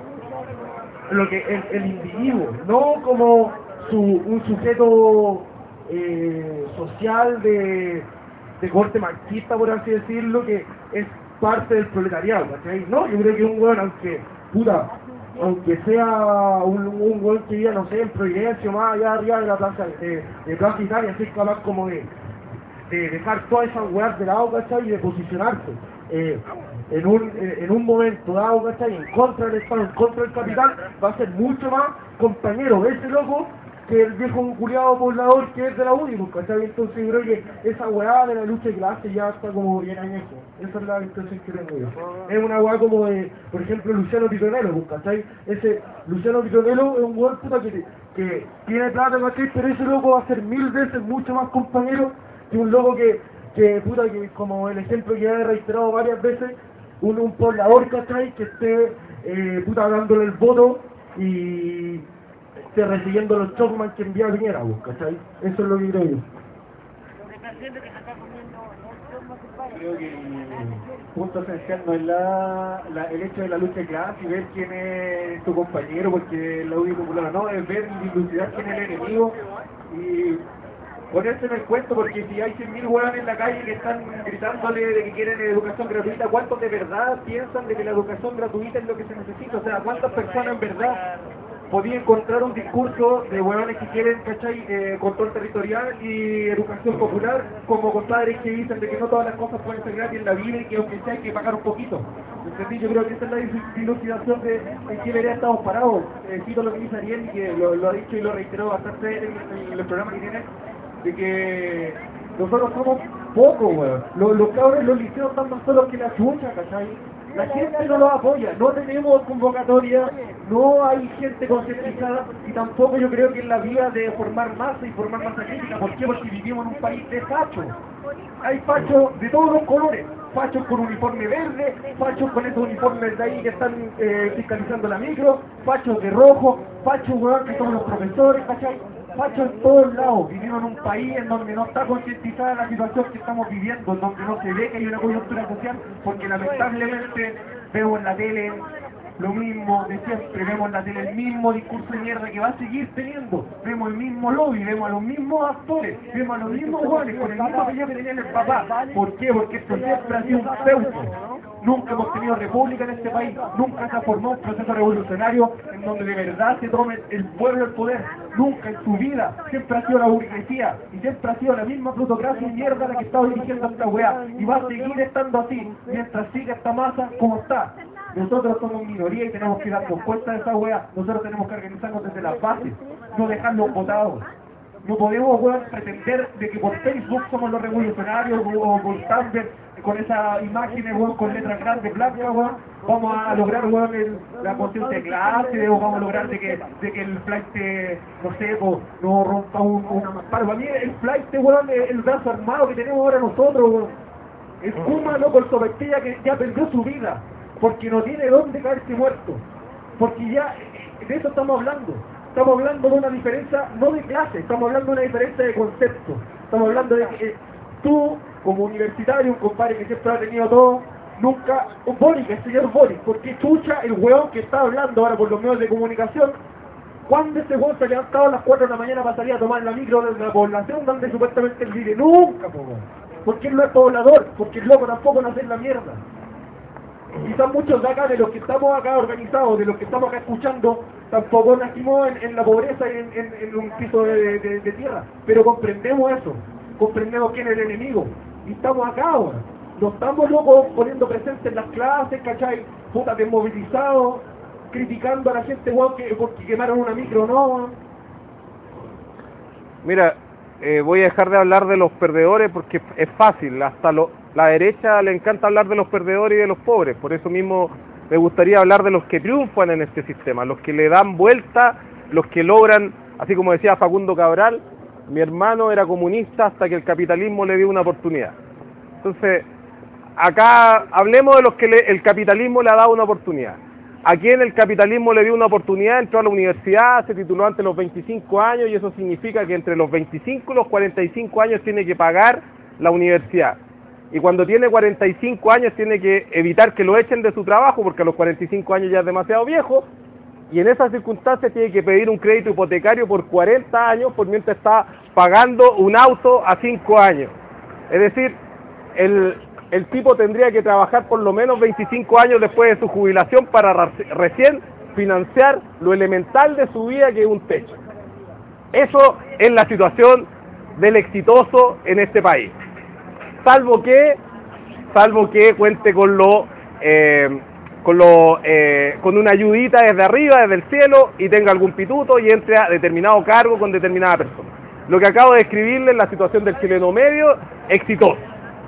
Lo que el, el individuo, no como su, un sujeto eh, social de, de corte marxista, por así decirlo, que es parte del proletariado, ¿cachai? No, yo creo que un weón, aunque, puta, aunque sea un, un weón que viva, no sé, en Providencia o más allá arriba de la plaza, de, de Plaza Italia, así es capaz como de, de dejar todas esas weas de lado, ¿cachai? Y de posicionarse eh, en, un, eh, en un momento dado, ¿cachai? En contra del Estado, en contra del capital, va a ser mucho más compañero de ese loco que el viejo culiado poblador que es de la U I, ¿cachai? Entonces yo creo que esa weá de la lucha de clase ya está como bien añejo. Esa es la impresión que tengo yo. Es una weá como de, por ejemplo, Luciano Pitonelo, ¿cachai? Ese Luciano Pitonelo es un weón puta que, que tiene plata, ¿cachai? Pero ese loco va a ser mil veces mucho más compañero que un loco que, que puta, que como el ejemplo que ya he reiterado varias veces, un, un poblador, ¿cachai? Que esté, eh, puta, dándole el voto y esté recibiendo los chocman que envía Piñera, ¿cachai? Eso es lo que creo yo. Creo que el punto esencial no es la, la, el hecho de la lucha de clase y ver quién es tu compañero, porque la U I popular no, es ver y dilucidar quién es el enemigo y ponerse en el cuento, porque si hay cien mil hueones en la calle que están gritándole de que quieren educación gratuita, ¿cuántos de verdad piensan de que la educación gratuita es lo que se necesita? O sea, ¿cuántas personas en verdad podía encontrar un discurso de hueones que quieren, ¿cachai?, eh, control territorial y educación popular, como compadres que dicen de que no todas las cosas pueden ser gratis en la vida y que aunque sea hay que pagar un poquito? ¿Entendí? Yo creo que esa es la dilucidación de en qué vereda estamos parados. Eh, cito lo que dice Ariel, y que lo, lo ha dicho y lo reiteró bastante en, en el programa que tiene, de que nosotros somos pocos, weón. Los, los cabros en los liceos están más solos que la chucha, ¿cachai? La gente no los apoya, no tenemos convocatoria, no hay gente concientizada y tampoco yo creo que es la vía de formar masa y formar masa crítica. ¿Por qué? Porque vivimos en un país de fachos. Hay fachos de todos los colores, fachos con uniforme verde, fachos con esos uniformes de ahí que están eh, fiscalizando la micro, fachos de rojo, fachos, weón, que son los profesores, ¿cachai? Fachos en todos lados. Vivimos en un país en donde no está concientizada la situación que estamos viviendo, en donde no se ve que hay una coyuntura social, porque lamentablemente vemos en la tele lo mismo de siempre, vemos en la tele el mismo discurso de mierda que va a seguir teniendo, vemos el mismo lobby, vemos a los mismos actores, vemos a los mismos jóvenes con el mismo apellido que tenían el papá. ¿Por qué? Porque esto siempre ha sido un feudo. Nunca hemos tenido república en este país, nunca se ha formado un proceso revolucionario en donde de verdad se tome el pueblo el poder, nunca en su vida, siempre ha sido la burguesía y siempre ha sido la misma plutocracia y mierda la que está dirigiendo esta weá, y va a seguir estando así mientras siga esta masa como está. Nosotros somos minoría y tenemos que darnos cuenta de esa weá, nosotros tenemos que organizarnos desde las bases, no dejarlos votados. No podemos, weón, pretender de que por Facebook somos los revolucionarios o por Tumblr con esas imágenes, weón, con letras grandes, blancas, weón, vamos a lograr, weón, el, la conciencia de clase, o vamos a lograr de que, de que el flight, no sé, pues, no rompa un, una mampara. Para mí el flight, weón, es el brazo armado que tenemos ahora nosotros, weón. Es Kuma, loco, el sopetilla que ya perdió su vida, porque no tiene dónde caerse muerto. Porque ya, de eso estamos hablando. Estamos hablando de una diferencia, no de clase, estamos hablando de una diferencia de concepto. Estamos hablando de que eh, tú, como universitario, un compadre que siempre ha tenido todo, nunca, un Boric, el señor Boric, porque chucha el weón que está hablando ahora por los medios de comunicación, cuando ese weón se levantaba a las cuatro de la mañana para salir a tomar la micro de la población donde supuestamente él vive, nunca, po, porque él no es poblador, porque el loco tampoco nace en la mierda. Quizás muchos de acá, de los que estamos acá organizados, de los que estamos acá escuchando, tampoco nacimos en, en la pobreza y en, en, en un piso de, de, de tierra, pero comprendemos eso, comprendemos quién es el enemigo, y estamos acá ahora. No estamos locos poniendo presente en las clases, ¿cachai? Puta, desmovilizados, criticando a la gente, weón, que porque quemaron una micro, no. Mira, eh, voy a dejar de hablar de los perdedores porque es fácil, hasta lo, la derecha le encanta hablar de los perdedores y de los pobres, por eso mismo me gustaría hablar de los que triunfan en este sistema, los que le dan vuelta, los que logran, así como decía Facundo Cabral, mi hermano era comunista hasta que el capitalismo le dio una oportunidad. Entonces, acá hablemos de los que le, el capitalismo le ha dado una oportunidad. A quien el capitalismo le dio una oportunidad, entró a la universidad, se tituló antes de los veinticinco años y eso significa que entre los veinticinco y los cuarenta y cinco años tiene que pagar la universidad. Y cuando tiene cuarenta y cinco años tiene que evitar que lo echen de su trabajo porque a los cuarenta y cinco años ya es demasiado viejo y en esas circunstancias tiene que pedir un crédito hipotecario por cuarenta años por mientras está pagando un auto a cinco años. Es decir, el... el tipo tendría que trabajar por lo menos veinticinco años después de su jubilación para recién financiar lo elemental de su vida, que es un techo. Eso es la situación del exitoso en este país. Salvo que, salvo que cuente con lo, eh, con lo, eh, con una ayudita desde arriba, desde el cielo, y tenga algún pituto y entre a determinado cargo con determinada persona. Lo que acabo de describirle es la situación del chileno medio exitoso.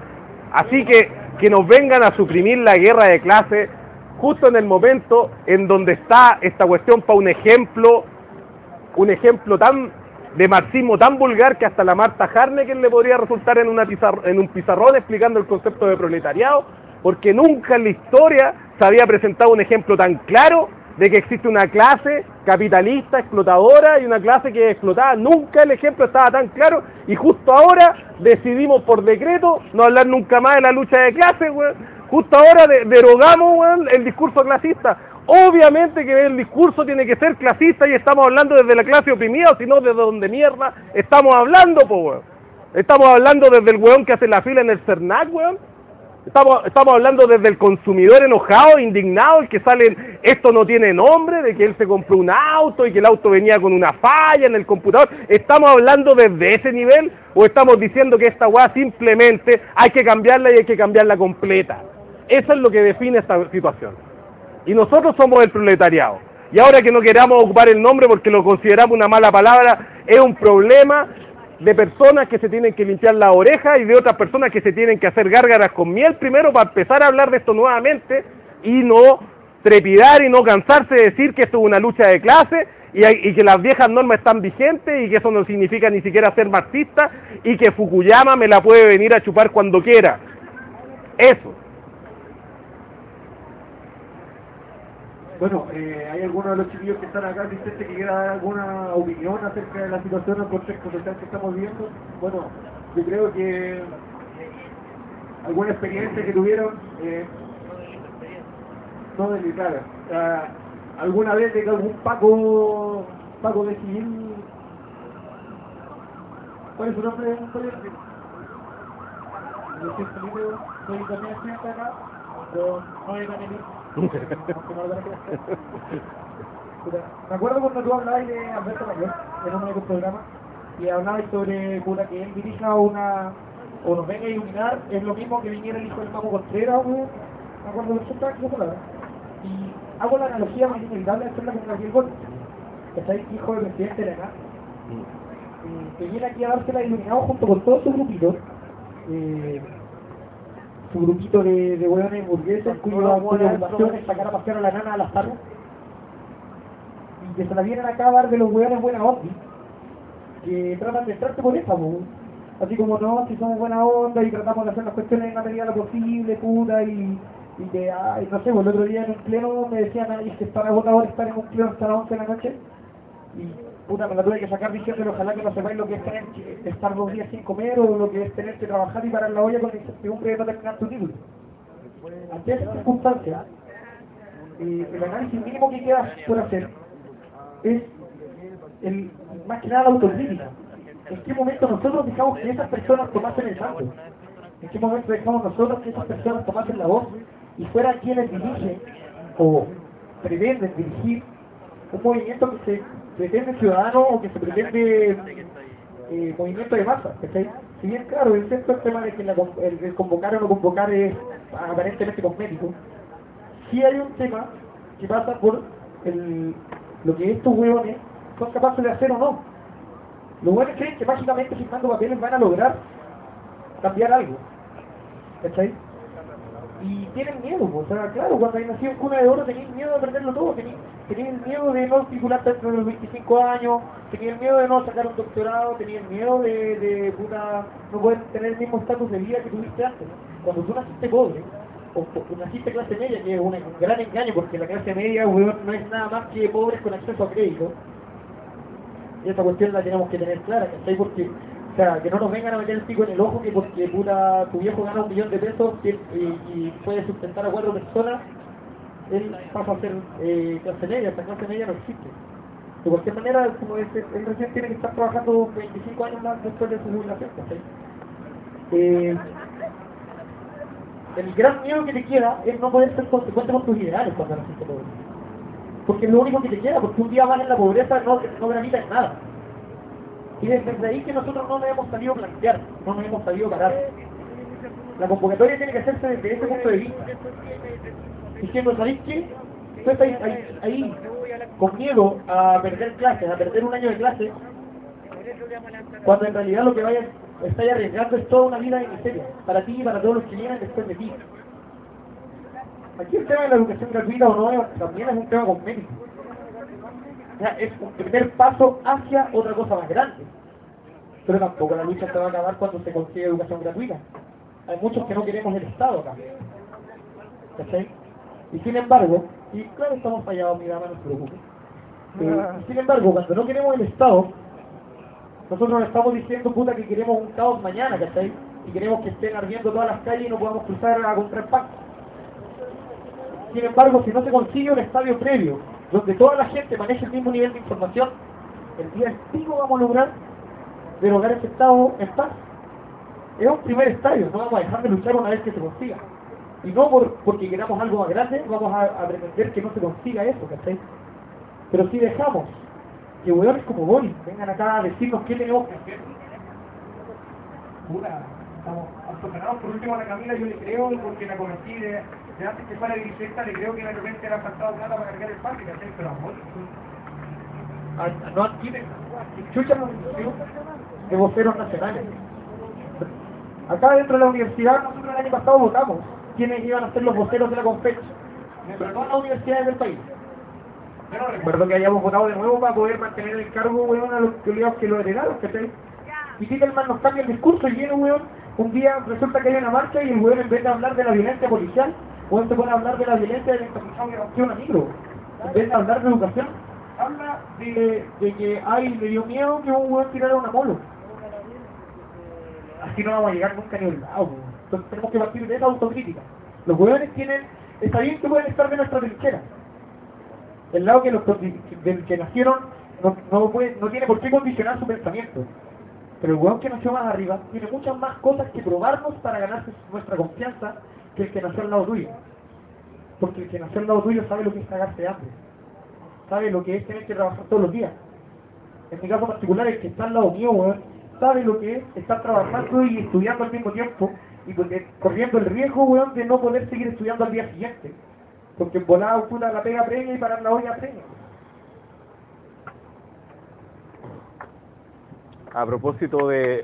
Así que que nos vengan a suprimir la guerra de clases justo en el momento en donde está esta cuestión para un ejemplo, un ejemplo tan de marxismo tan vulgar que hasta la Marta Harnecker le podría resultar en, una pizarro, en un pizarrón explicando el concepto de proletariado, porque nunca en la historia se había presentado un ejemplo tan claro de que existe una clase capitalista, explotadora, y una clase que es explotada. Nunca el ejemplo estaba tan claro, y justo ahora decidimos por decreto no hablar nunca más de la lucha de clases, weón. Justo ahora de, derogamos, weón, el discurso clasista. Obviamente que el discurso tiene que ser clasista y estamos hablando desde la clase oprimida, o si no, desde donde mierda estamos hablando, po, weón. Estamos hablando desde el weón que hace la fila en el CERNAC, weón. Estamos, estamos hablando desde el consumidor enojado, indignado, el que sale, esto no tiene nombre, de que él se compró un auto y que el auto venía con una falla en el computador. ¿Estamos hablando desde ese nivel o estamos diciendo que esta weá simplemente hay que cambiarla y hay que cambiarla completa? Eso es lo que define esta situación. Y nosotros somos el proletariado. Y ahora que no queramos ocupar el nombre porque lo consideramos una mala palabra, es un problema de personas que se tienen que limpiar la oreja y de otras personas que se tienen que hacer gárgaras con miel primero para empezar a hablar de esto nuevamente y no trepidar y no cansarse de decir que esto es una lucha de clase y, hay, y que las viejas normas están vigentes y que eso no significa ni siquiera ser marxista y que Fukuyama me la puede venir a chupar cuando quiera. Eso. Bueno, eh, hay algunos de los chiquillos que están acá, Vicente, que quiera dar alguna opinión acerca de la situación o el contexto social que estamos viviendo. Bueno, yo creo que alguna experiencia que tuvieron, eh, no de mi claro, uh, alguna vez de que algún Paco, Paco de civil, ¿cuál es su nombre? Yo soy Felipe, soy también estudiante acá, pero no hay también. Me acuerdo cuando tú hablabas de Alberto Mayor en uno de tus programas y hablabas sobre puta, que él dirija una o nos venga a iluminar, es lo mismo que viniera el hijo del Paco Contreras, me acuerdo perfectamente de esa palabra. Y hago la analogía más inevitable de hacerla con Gabriel Boric, que está hijo del presidente de la eh, que viene aquí a dársela iluminado junto con todo su grupito, eh, su grupito de, de hueones burgueses, cuya cuya ocupación es sacar a pasear a la nana a las tardes, y que se la vienen acá a dar de los hueones buena onda, que tratan de entrarte por esa, pues. Así como no, si somos buena onda y tratamos de hacer las cuestiones en la medida de lo posible, puta, y, y que, ay, no sé, pues el otro día en un pleno me decían, ay, es que es para agotador estar en un pleno hasta las once de la noche, y puta, me la tuve que sacar diciendo, ojalá que no sepáis lo que es tener que estar dos días sin comer, o lo que es tener que trabajar y parar la olla con la incertidumbre de no terminar tu título. Ante esas circunstancias, eh, el análisis mínimo que queda por hacer es, el, más que nada, la autocrítica. ¿En qué momento nosotros dejamos que esas personas tomasen el mando? ¿En qué momento dejamos nosotros que esas personas tomasen la voz y fueran quienes dirigen o pretenden dirigir un movimiento que se pretende ciudadano o que se pretende eh, movimiento de masa? ¿Cachai? Si bien, claro, el centro el tema de que la, el, el convocar o no convocar es aparentemente cosmético, sí hay un tema que pasa por el, lo que estos hueones son capaces de hacer o no. Los buenos creen que mágicamente firmando papeles van a lograr cambiar algo, ¿cachai? Y tienen miedo, pues, o sea, claro, cuando hay nacido en cuna de oro tenían miedo de perderlo todo, tenían, tenían miedo de no titularte dentro de los veinticinco años, tenían miedo de no sacar un doctorado, tenían miedo de, de puta, no poder tener el mismo estatus de vida que tuviste antes, ¿no? Cuando tú naciste pobre, o, o naciste clase media, que es una, un gran engaño, porque la clase media, weón, no es nada más que pobres con acceso a crédito. Y esa cuestión la tenemos que tener clara, ¿cachai? Porque, o sea, que no nos vengan a meter el pico en el ojo que porque puta, tu viejo gana un millón de pesos y, y, y puede sustentar a cuatro personas, él pasa a ser eh, clase media. Esta clase media no existe. De cualquier manera, como es, él recién tiene que estar trabajando veinticinco años más después de su jubilación, ¿cachai? Eh, el gran miedo que te queda es no poder ser consecuente con tus ideales cuando naciste pobre. Porque es lo único que te queda, porque un día más en la pobreza no, no gravita en nada. Y desde ahí que nosotros no nos hemos sabido plantear, no nos hemos sabido parar. La convocatoria tiene que hacerse desde ese punto de vista. Diciendo, ¿sabéis qué? Tú estás ahí, ahí, ahí, con miedo a perder clases, a perder un año de clases, cuando en realidad lo que vayas, estáis arriesgando es toda una vida de miseria, para ti y para todos los que vienen después de ti. Aquí el tema de la educación gratuita o no también es un tema cosmético. O sea, es un primer paso hacia otra cosa más grande. Pero tampoco la lucha se va a acabar cuando se consigue educación gratuita. Hay muchos que no queremos el Estado acá. ¿Cachai? Y sin embargo, y claro, estamos fallados, mi dama, no se preocupe. Eh, y sin embargo, cuando no queremos el Estado, nosotros nos estamos diciendo, puta, que queremos un caos mañana, ¿cachai? Y queremos que estén ardiendo todas las calles y no podamos cruzar a comprar pan. Sin embargo, si no se consigue un estadio previo, donde toda la gente maneje el mismo nivel de información, el día pico vamos a lograr derogar ese estado en paz. Es un primer estadio, no vamos a dejar de luchar una vez que se consiga. Y no por, porque queramos algo más grande, vamos a, a pretender que no se consiga eso, ¿cachai? Pero si dejamos que hueones como Boris vengan acá a decirnos qué tenemos que hacer, pura, estamos afortunados. Por último a la Camila yo le creo, porque la conocí de, de antes que fuera dirigente, le creo que de repente era faltado plata para cargar el parque, ¿cachai? Pero a Boris a, no adquieren chucha de voceros nacionales. Acá dentro de la universidad, nosotros el año pasado votamos quienes iban a ser los voceros de la Confecha, pero todas las universidades del país. Yo no recuerdo que hayamos votado de nuevo para poder mantener el cargo, weón, a los colegas que lo heredaron, ¿cachai? Y Titelman nos cambia el discurso y viene, weón, un día resulta que hay una marcha y el weón, en vez de hablar de la violencia policial, weón, se pone a hablar de la violencia de la institución que rompió un amigo. En vez de hablar de educación, habla de, de que, ay, le dio miedo que un weón tirara una molo. Así no vamos a llegar nunca ni a un lado, weón. Entonces tenemos que partir de esa autocrítica. Los weones tienen, está bien que pueden estar de nuestra trinchera. El lado que los del que nacieron no, no, puede, no tiene por qué condicionar su pensamiento. Pero el weón que nació más arriba tiene muchas más cosas que probarnos para ganarse nuestra confianza que el que nació al lado tuyo. Porque el que nació al lado tuyo sabe lo que es cagarse de hambre. Sabe lo que es tener que trabajar todos los días. En mi caso particular, el que está al lado mío, weón, sabe lo que es estar trabajando y estudiando al mismo tiempo y porque, corriendo el riesgo, weón, de no poder seguir estudiando al día siguiente. Porque en volado puta la pega premia y parar la olla premia. a propósito de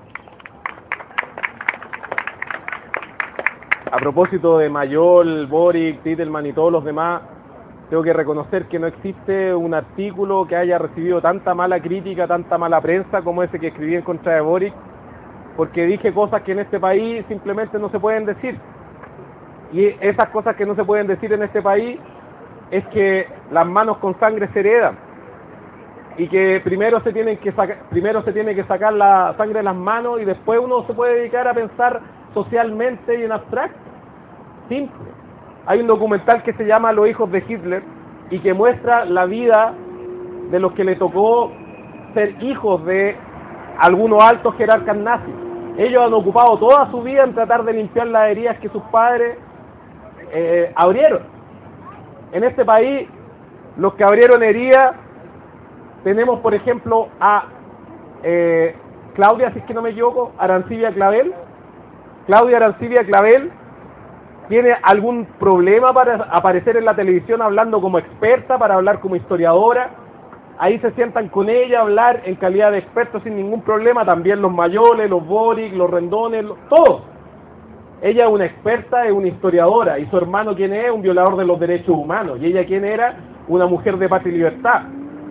a propósito de Mayol, Boric, Titelman y todos los demás, tengo que reconocer que no existe un artículo que haya recibido tanta mala crítica, tanta mala prensa como ese que escribí en contra de Boric, porque dije cosas que en este país simplemente no se pueden decir. Y esas cosas que no se pueden decir en este país es que las manos con sangre se heredan y que primero se tienen que sacar, primero se tiene que sacar la sangre de las manos y después uno se puede dedicar a pensar socialmente y en abstracto. Simple. Hay un documental que se llama Los hijos de Hitler y que muestra la vida de los que le tocó ser hijos de algunos altos jerarcas nazis. Ellos han ocupado toda su vida en tratar de limpiar las heridas que sus padres eh, abrieron. En este país, los que abrieron heridas, tenemos por ejemplo a eh, Claudia, si es que no me equivoco, Arancibia Clavel. Claudia Arancibia Clavel tiene algún problema para aparecer en la televisión hablando como experta, para hablar como historiadora. Ahí se sientan con ella a hablar en calidad de expertos sin ningún problema, también los Mayoles, los Boric, los Rendones, los, todos. Ella es una experta, es una historiadora, y su hermano, ¿quién es? Un violador de los derechos humanos. ¿Y ella quién era? Una mujer de paz y libertad.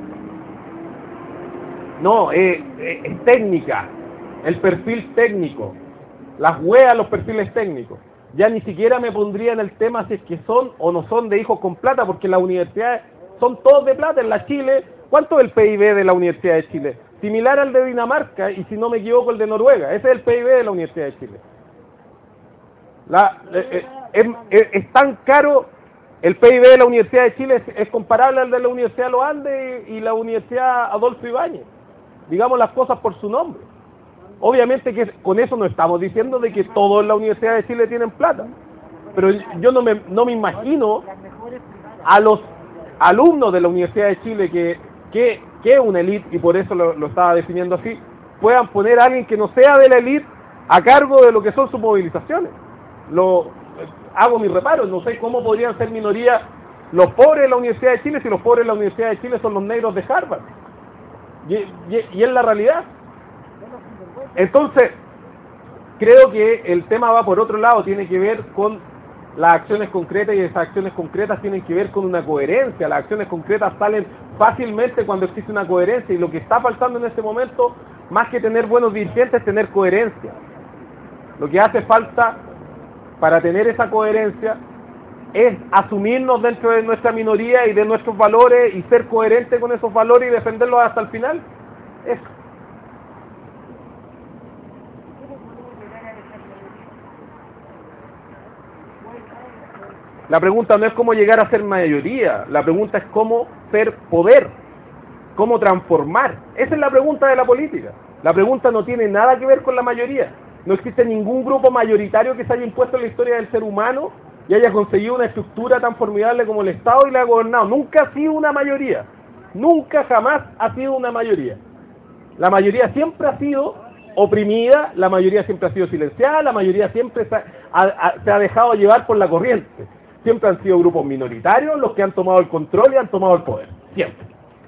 No, es, es, es técnica, el perfil técnico, las hueas, los perfiles técnicos. Ya ni siquiera me pondría en el tema si es que son o no son de hijos con plata, porque las universidades son todos de plata. En la Chile, ¿cuánto es el P I B de la Universidad de Chile? Similar al de Dinamarca y, si no me equivoco, el de Noruega. Ese es el P I B de la Universidad de Chile. La, eh, es, es, es tan caro, el P I B de la Universidad de Chile es, es comparable al de la Universidad de los Andes y, y la Universidad Adolfo Ibáñez. Digamos las cosas por su nombre. Obviamente que con eso no estamos diciendo de que todos en la Universidad de Chile tienen plata, pero yo no me, no me imagino a los alumnos de la Universidad de Chile que, que, que es una élite, y por eso lo, lo estaba definiendo así, puedan poner a alguien que no sea de la élite a cargo de lo que son sus movilizaciones. Lo, hago mis reparos, no sé cómo podrían ser minoría los pobres de la Universidad de Chile si los pobres de la Universidad de Chile son los negros de Harvard. Y, y, y es la realidad. Entonces, creo que el tema va por otro lado, tiene que ver con las acciones concretas, y esas acciones concretas tienen que ver con una coherencia. Las acciones concretas salen fácilmente cuando existe una coherencia, y lo que está faltando en este momento, más que tener buenos dirigentes, es tener coherencia. Lo que hace falta para tener esa coherencia es asumirnos dentro de nuestra minoría y de nuestros valores y ser coherente con esos valores y defenderlos hasta el final. Eso. La pregunta no es cómo llegar a ser mayoría, la pregunta es cómo ser poder, cómo transformar. Esa es la pregunta de la política. La pregunta no tiene nada que ver con la mayoría. No existe ningún grupo mayoritario que se haya impuesto en la historia del ser humano y haya conseguido una estructura tan formidable como el Estado y la ha gobernado. Nunca ha sido una mayoría. Nunca, jamás ha sido una mayoría. La mayoría siempre ha sido oprimida, la mayoría siempre ha sido silenciada, la mayoría siempre se ha, ha, se ha dejado llevar por la corriente. Siempre han sido grupos minoritarios los que han tomado el control y han tomado el poder. Siempre.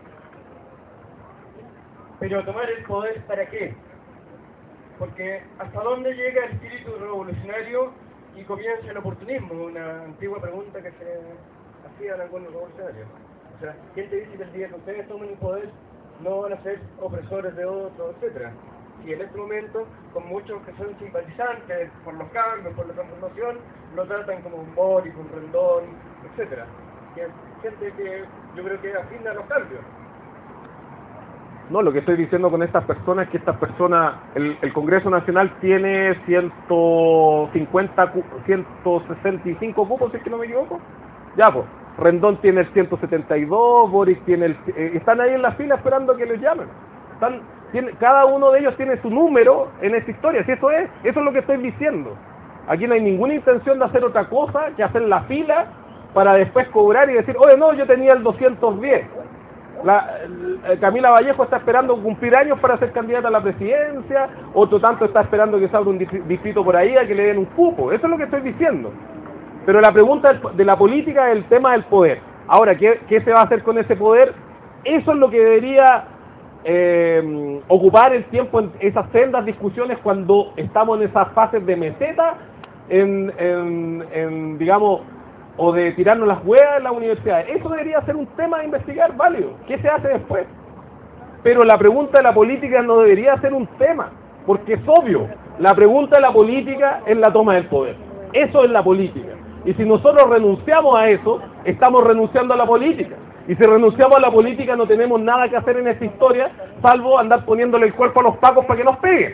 Pero tomar el poder, ¿para qué? Porque ¿hasta dónde llega el espíritu revolucionario y comienza el oportunismo? Una antigua pregunta que se hacía en algunos revolucionarios. O sea, ¿quién te dice que el día que ustedes tomen el poder no van a ser opresores de otros, etcétera? Y en este momento, con muchos que son simpatizantes por los cambios, por la transformación, lo tratan como un Boric, un Rendón, etcétera. Que gente que yo creo que afín a los cambios. No, lo que estoy diciendo con estas personas es que estas personas, el, el Congreso Nacional tiene ciento cincuenta, ciento sesenta y cinco cupos, si es que no me equivoco. Ya, pues, Rendón tiene el ciento setenta y dos, Boric tiene el... Eh, están ahí en la fila esperando que les llamen. Están... Tiene, cada uno de ellos tiene su número en esta historia, si eso es, eso es lo que estoy diciendo. Aquí no hay ninguna intención de hacer otra cosa que hacer la fila para después cobrar y decir, oye, no, yo tenía el doscientos diez. La, la, Camila Vallejo está esperando cumplir años para ser candidata a la presidencia, otro tanto está esperando que se abra un distrito por ahí a que le den un cupo. Eso es lo que estoy diciendo. Pero la pregunta de la política es el tema del poder. Ahora, ¿qué, qué se va a hacer con ese poder? Eso es lo que debería eh, ocupar el tiempo en esas sendas discusiones cuando estamos en esas fases de meseta, en, en, en digamos, o de tirarnos las huevas en las universidades. Eso debería ser un tema de investigar válido. ¿Qué se hace después? Pero la pregunta de la política no debería ser un tema, porque es obvio, la pregunta de la política es la toma del poder. Eso es la política. Y si nosotros renunciamos a eso, estamos renunciando a la política. Y si renunciamos a la política no tenemos nada que hacer en esta historia, salvo andar poniéndole el cuerpo a los pacos para que nos peguen.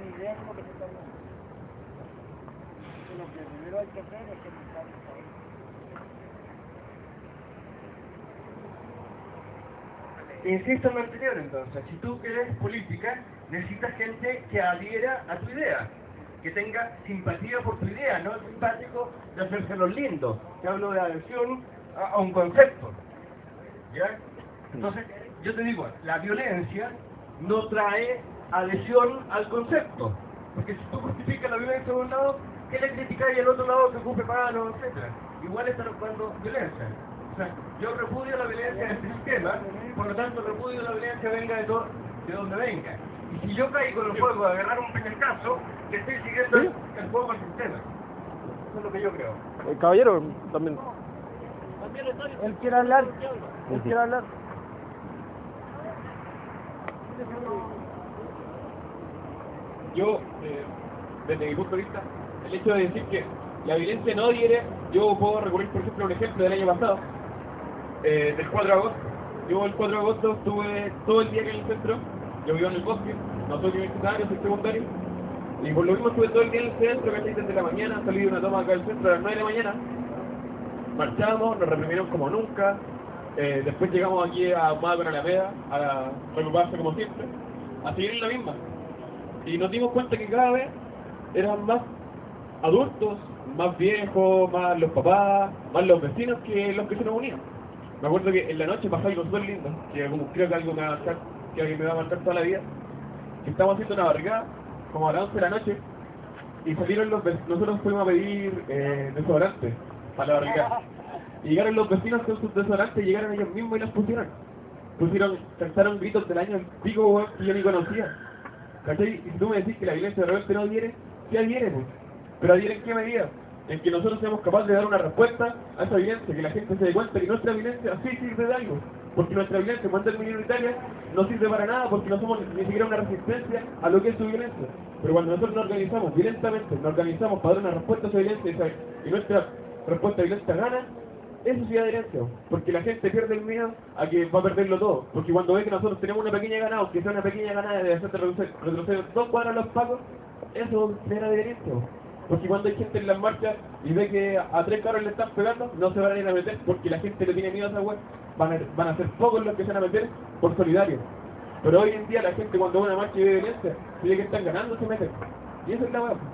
Insisto en lo anterior, entonces, si tú quieres política, necesitas gente que adhiera a tu idea, que tenga simpatía por tu idea, no es simpático de hacerse los lindos. Te hablo de adhesión a, a un concepto. ¿Ya? Entonces, yo te digo, la violencia no trae adhesión al concepto, porque si tú justificas la violencia de un lado, ¿qué le criticáis al otro lado que ocupe manos, etcétera? Igual están ocupando violencia. O sea, yo repudio la violencia del sistema, por lo tanto repudio la violencia venga de, todo, de donde venga. Y si yo caigo en el juego de agarrar un peñascazo, que estoy siguiendo el, el juego del sistema. Eso es lo que yo creo. El caballero también. Él quiere hablar. Él quiere hablar. Yo, eh, desde mi punto de vista, el hecho de decir que la violencia no adhiere, yo puedo recurrir, por ejemplo, a un ejemplo del año pasado, eh, del cuatro de agosto. Yo el cuatro de agosto estuve todo el día aquí en el centro, yo vivo en el bosque, no soy universitario, soy secundario, y por lo mismo estuve todo el día en el centro, casi desde la mañana, salí de una toma acá del centro a las nueve de la mañana, marchamos, nos reprimieron como nunca, eh, después llegamos aquí a Humada con Alameda, a reagruparse como siempre, a seguir en la misma. Y nos dimos cuenta que cada vez eran más adultos, más viejos, más los papás, más los vecinos que los que se nos unían. Me acuerdo que en la noche pasó algo súper lindo, que como creo que algo me va a marcar, que alguien me va a marcar toda la vida, que estábamos haciendo una barricada, como a las once de la noche, y salieron los vecinos, nosotros fuimos a pedir eh, desodorantes para la barricada. Y llegaron los vecinos con sus desodorantes, llegaron ellos mismos y los pusieron. Pusieron, cantaron gritos del año, el pico, weón, que yo ni conocía. ¿Cachai? Y si tú me decís que la violencia de repente no adhiere, ¿qué adhiere, pues? ¿Pero adhiere en qué medida? En que nosotros seamos capaces de dar una respuesta a esa violencia, que la gente se dé cuenta que nuestra violencia sí sirve de algo. Porque nuestra violencia, cuando es minoritaria, no sirve para nada porque no somos ni siquiera una resistencia a lo que es su violencia. Pero cuando nosotros nos organizamos violentamente, nos organizamos para dar una respuesta a esa violencia y nuestra respuesta violenta gana, eso sí es adherencia, porque la gente pierde el miedo a que va a perderlo todo. Porque cuando ve que nosotros tenemos una pequeña ganada, aunque sea una pequeña ganada de hacer retroceder dos cuadras a los pagos, eso genera adherencia. Porque cuando hay gente en las marchas y ve que a tres carros le están pegando, no se van a ir a meter porque la gente le tiene miedo a esa web. Van a, van a ser pocos los que se van a meter por solidario. Pero hoy en día la gente cuando ve una marcha y ve violencia, si ve que están ganando, se meten. Y esa es la web.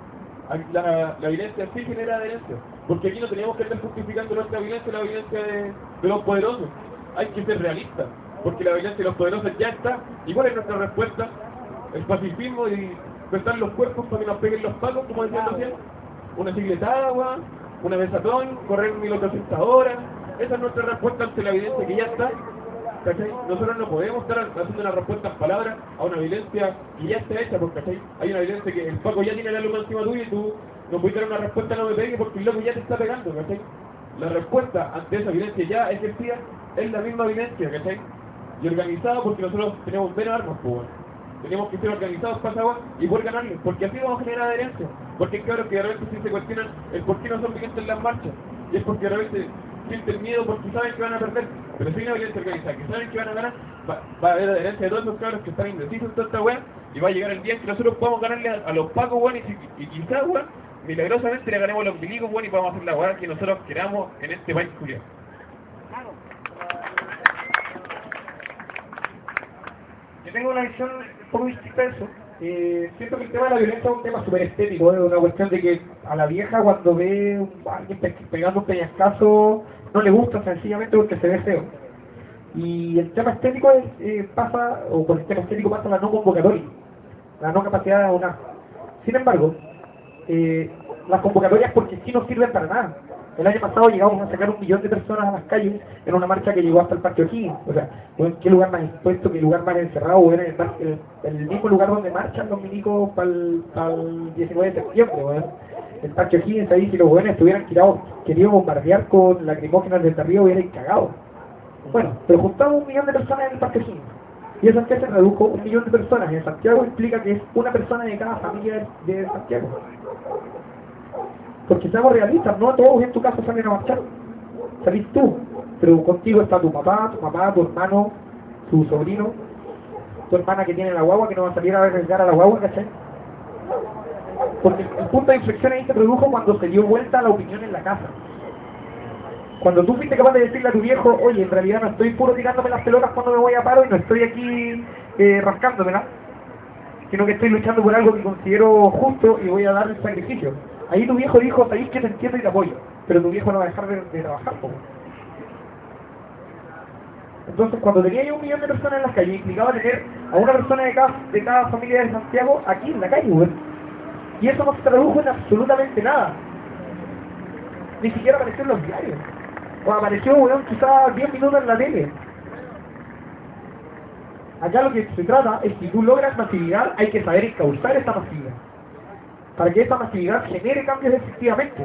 La, la violencia sí genera adherencia, porque aquí no tenemos que estar justificando nuestra violencia, la violencia de, de los poderosos. Hay que ser realistas, porque la violencia de los poderosos ya está. ¿Y cuál es nuestra respuesta? El pacifismo y prestar los cuerpos para que nos peguen los pagos, como decían recién. Una cicletada, agua, una besatón, correr mil ochocientas horas. Esa es nuestra respuesta ante la violencia que ya está. ¿Cachai? Nosotros no podemos estar haciendo una respuesta en palabras a una violencia que ya está hecha, porque ¿cachai? Hay una violencia que el Paco ya tiene la luz encima tuyo y tú no puedes dar una respuesta, no me pegue porque el loco ya te está pegando, ¿cachai? La respuesta ante esa violencia ya ejercida es la misma violencia, ¿cachai? Y organizada porque nosotros tenemos menos armas, pues. Tenemos que ser organizados para esa y poder ganarles, porque así vamos a generar adherencia. Porque hay cabros que de repente sí se cuestionan el por qué no son vigentes en las marchas, y es porque de repente sienten miedo porque saben que van a perder. Pero si hay una violencia organizada, que saben que van a ganar, va, va a haber adherencia de todos esos cabros que están indecisos en toda esta weá, y va a llegar el día en que nosotros podamos ganarle a, a los pacos, weón, y, y, y quizás, weón, milagrosamente le ganemos los milicos, weón, y podamos hacer la weá que nosotros queramos en este país culiado. Yo tengo una visión un poco distinta de eso. Eh, siento que el tema de la violencia es un tema súper estético, es una cuestión de que a la vieja cuando ve a alguien pe pegando un peñascazo no le gusta sencillamente porque se ve feo. Y el tema estético es, eh, pasa, o por el tema estético pasa la no convocatoria, la no capacidad de una. Sin embargo, eh, las convocatorias porque sí no sirven para nada. El año pasado llegamos a sacar un millón de personas a las calles en una marcha que llegó hasta el Parque O'Higgins. O sea, ¿en qué lugar más expuesto, qué lugar más encerrado? O era en el, mar- el, el mismo lugar donde marchan los milicos para el diecinueve de septiembre, weón. El Parque O'Higgins ahí, si los jóvenes estuvieran tirados, querido bombardear con lacrimógenas desde arriba, hubieran cagado. Bueno, pero juntamos un millón de personas en el Parque O'Higgins. Y eso en que se redujo un millón de personas. En Santiago implica que es una persona de cada familia de, de Santiago. Porque seamos realistas, no todos en tu casa salen a marchar. Salís tú, pero contigo está tu papá, tu mamá, tu hermano, tu sobrino, tu hermana que tiene la guagua, que no va a salir a arriesgar a la guagua, ¿cachai? Porque el punto de inflexión ahí se produjo cuando se dio vuelta la opinión en la casa. Cuando tú fuiste capaz de decirle a tu viejo, oye, en realidad no estoy puro tirándome las pelotas cuando me voy a paro y no estoy aquí eh, rascándomela, sino que estoy luchando por algo que considero justo y voy a dar el sacrificio. Ahí tu viejo dijo, sabéis que te entiendo y te apoyo, pero tu viejo no va a dejar de, de trabajar, po. Entonces, cuando tenía yo un millón de personas en las calles, implicaba tener a una persona de cada, de cada familia de Santiago aquí en la calle, güey. Y eso no se tradujo en absolutamente nada. Ni siquiera apareció en los diarios. O apareció, weón, quizás diez minutos en la tele. Acá lo que se trata es que si tú logras masividad, hay que saber encauzar esa masividad. Para que esa masividad genere cambios efectivamente.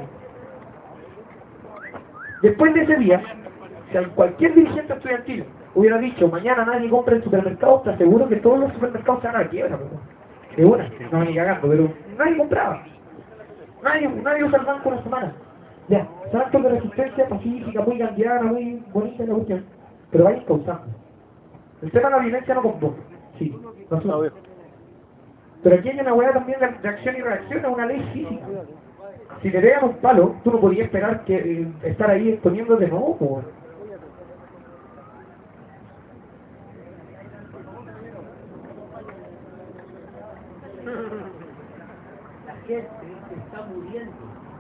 Después de ese día, si cualquier dirigente estudiantil hubiera dicho, mañana nadie compra en supermercados, te aseguro que todos los supermercados se van a la quiebra, de una, no ni cagando, pero nadie compraba. Nadie, nadie usa el banco una semana. Ya, son actos de resistencia pacífica, muy gandiana, muy bonita la cuestión, pero vayan causando. El tema de la violencia no convoca, sí, no sube. Pero aquí hay una hueá también de, de acción y reacción, es una ley física. Si te pegan un palo, tú no podías esperar que eh, estar ahí exponiéndote, no, por. La gente está muriendo.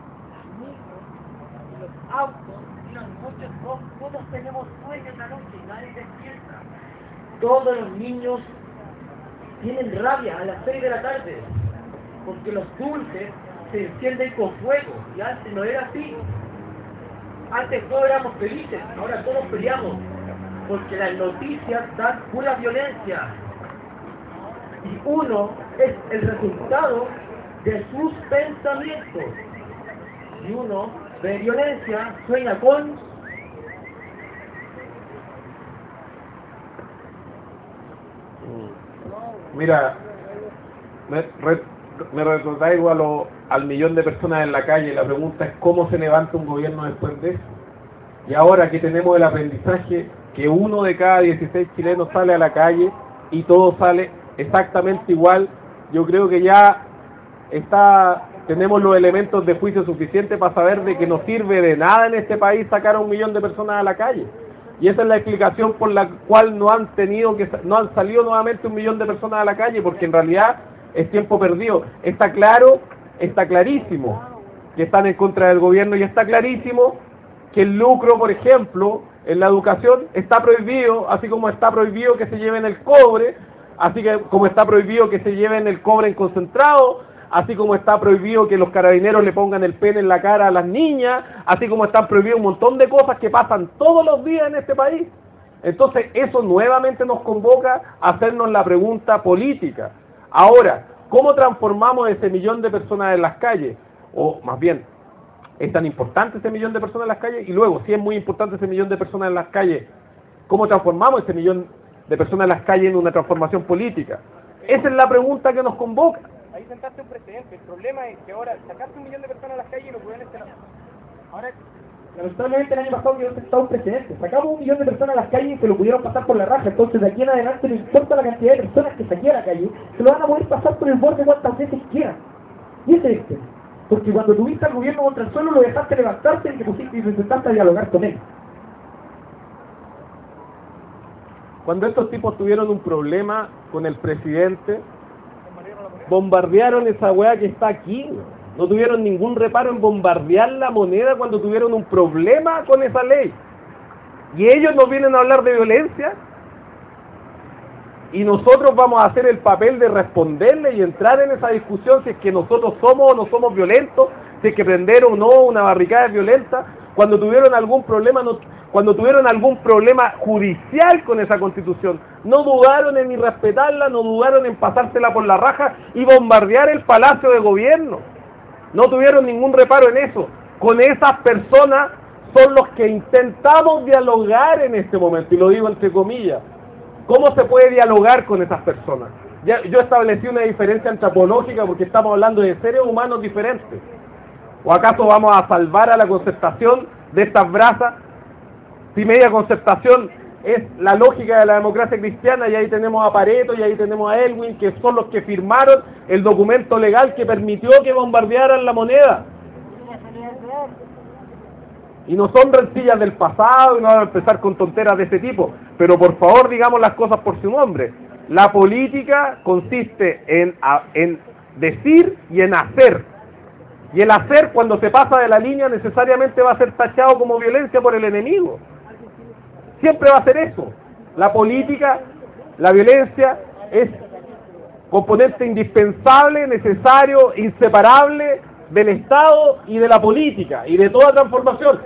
Los autos, los muchos, todos, todos tenemos sueño en la noche y nadie despierta. Todos los niños tienen rabia a las seis de la tarde, porque los dulces se encienden con fuego, y antes no era así. Antes todos éramos felices, ahora todos peleamos, porque las noticias dan pura violencia. Y uno es el resultado de sus pensamientos. Y uno de violencia sueña con Mira, me, re, me retrotraigo a lo, al millón de personas en la calle. La pregunta es cómo se levanta un gobierno después de eso. Y ahora que tenemos el aprendizaje que uno de cada dieciséis chilenos sale a la calle y todo sale exactamente igual, yo creo que ya está, tenemos los elementos de juicio suficientes para saber de que no sirve de nada en este país sacar a un millón de personas a la calle. Y esa es la explicación por la cual no han tenido que no han salido nuevamente un millón de personas a la calle, porque en realidad es tiempo perdido. Está claro, está clarísimo que están en contra del gobierno y está clarísimo que el lucro, por ejemplo, en la educación está prohibido, así como está prohibido que se lleven el cobre, así que como está prohibido que se lleven el cobre en concentrado, así como está prohibido que los carabineros le pongan el pene en la cara a las niñas, así como están prohibidos un montón de cosas que pasan todos los días en este país. Entonces eso nuevamente nos convoca a hacernos la pregunta política. Ahora, ¿cómo transformamos ese millón de personas en las calles? O más bien, ¿es tan importante ese millón de personas en las calles? Y luego, si es muy importante ese millón de personas en las calles, ¿cómo transformamos ese millón de personas en las calles en una transformación política? Esa es la pregunta que nos convoca. Ahí sentaste un precedente. El problema es que ahora sacaste un millón de personas a las calles y los jóvenes se la... Ahora, lamentablemente el año pasado quedó sentado un precedente. Sacamos un millón de personas a las calles y se lo pudieron pasar por la raja. Entonces de aquí en adelante no importa la cantidad de personas que saqué a la calle, se lo van a poder pasar por el borde cuantas veces quieran. Y ese es este. Porque cuando tuviste al gobierno contra el suelo, lo dejaste levantarse y te pusiste y te sentaste a dialogar con él. Cuando estos tipos tuvieron un problema con el presidente, bombardearon esa weá que está aquí. No tuvieron ningún reparo en bombardear la moneda cuando tuvieron un problema con esa ley. Y ellos nos vienen a hablar de violencia. Y nosotros vamos a hacer el papel de responderle y entrar en esa discusión si es que nosotros somos o no somos violentos, si es que prendieron o no una barricada violenta, cuando tuvieron algún problema, no, cuando tuvieron algún problema judicial con esa constitución, no dudaron en irrespetarla, no dudaron en pasársela por la raja y bombardear el palacio de gobierno. No tuvieron ningún reparo en eso. Con esas personas son los que intentamos dialogar en este momento, y lo digo entre comillas. ¿Cómo se puede dialogar con esas personas? Ya, yo establecí una diferencia antropológica porque estamos hablando de seres humanos diferentes. ¿O acaso vamos a salvar a la concertación de estas brasas? Si media concertación es la lógica de la democracia cristiana, y ahí tenemos a Pareto y ahí tenemos a Elwin, que son los que firmaron el documento legal que permitió que bombardearan la moneda. Y no son rencillas del pasado, y no vamos a empezar con tonteras de ese tipo, pero por favor digamos las cosas por su nombre. La política consiste en, en decir y en hacer, y el hacer, cuando se pasa de la línea, necesariamente va a ser tachado como violencia por el enemigo. Siempre va a ser eso. La política, la violencia es componente indispensable, necesario, inseparable del Estado y de la política y de toda transformación.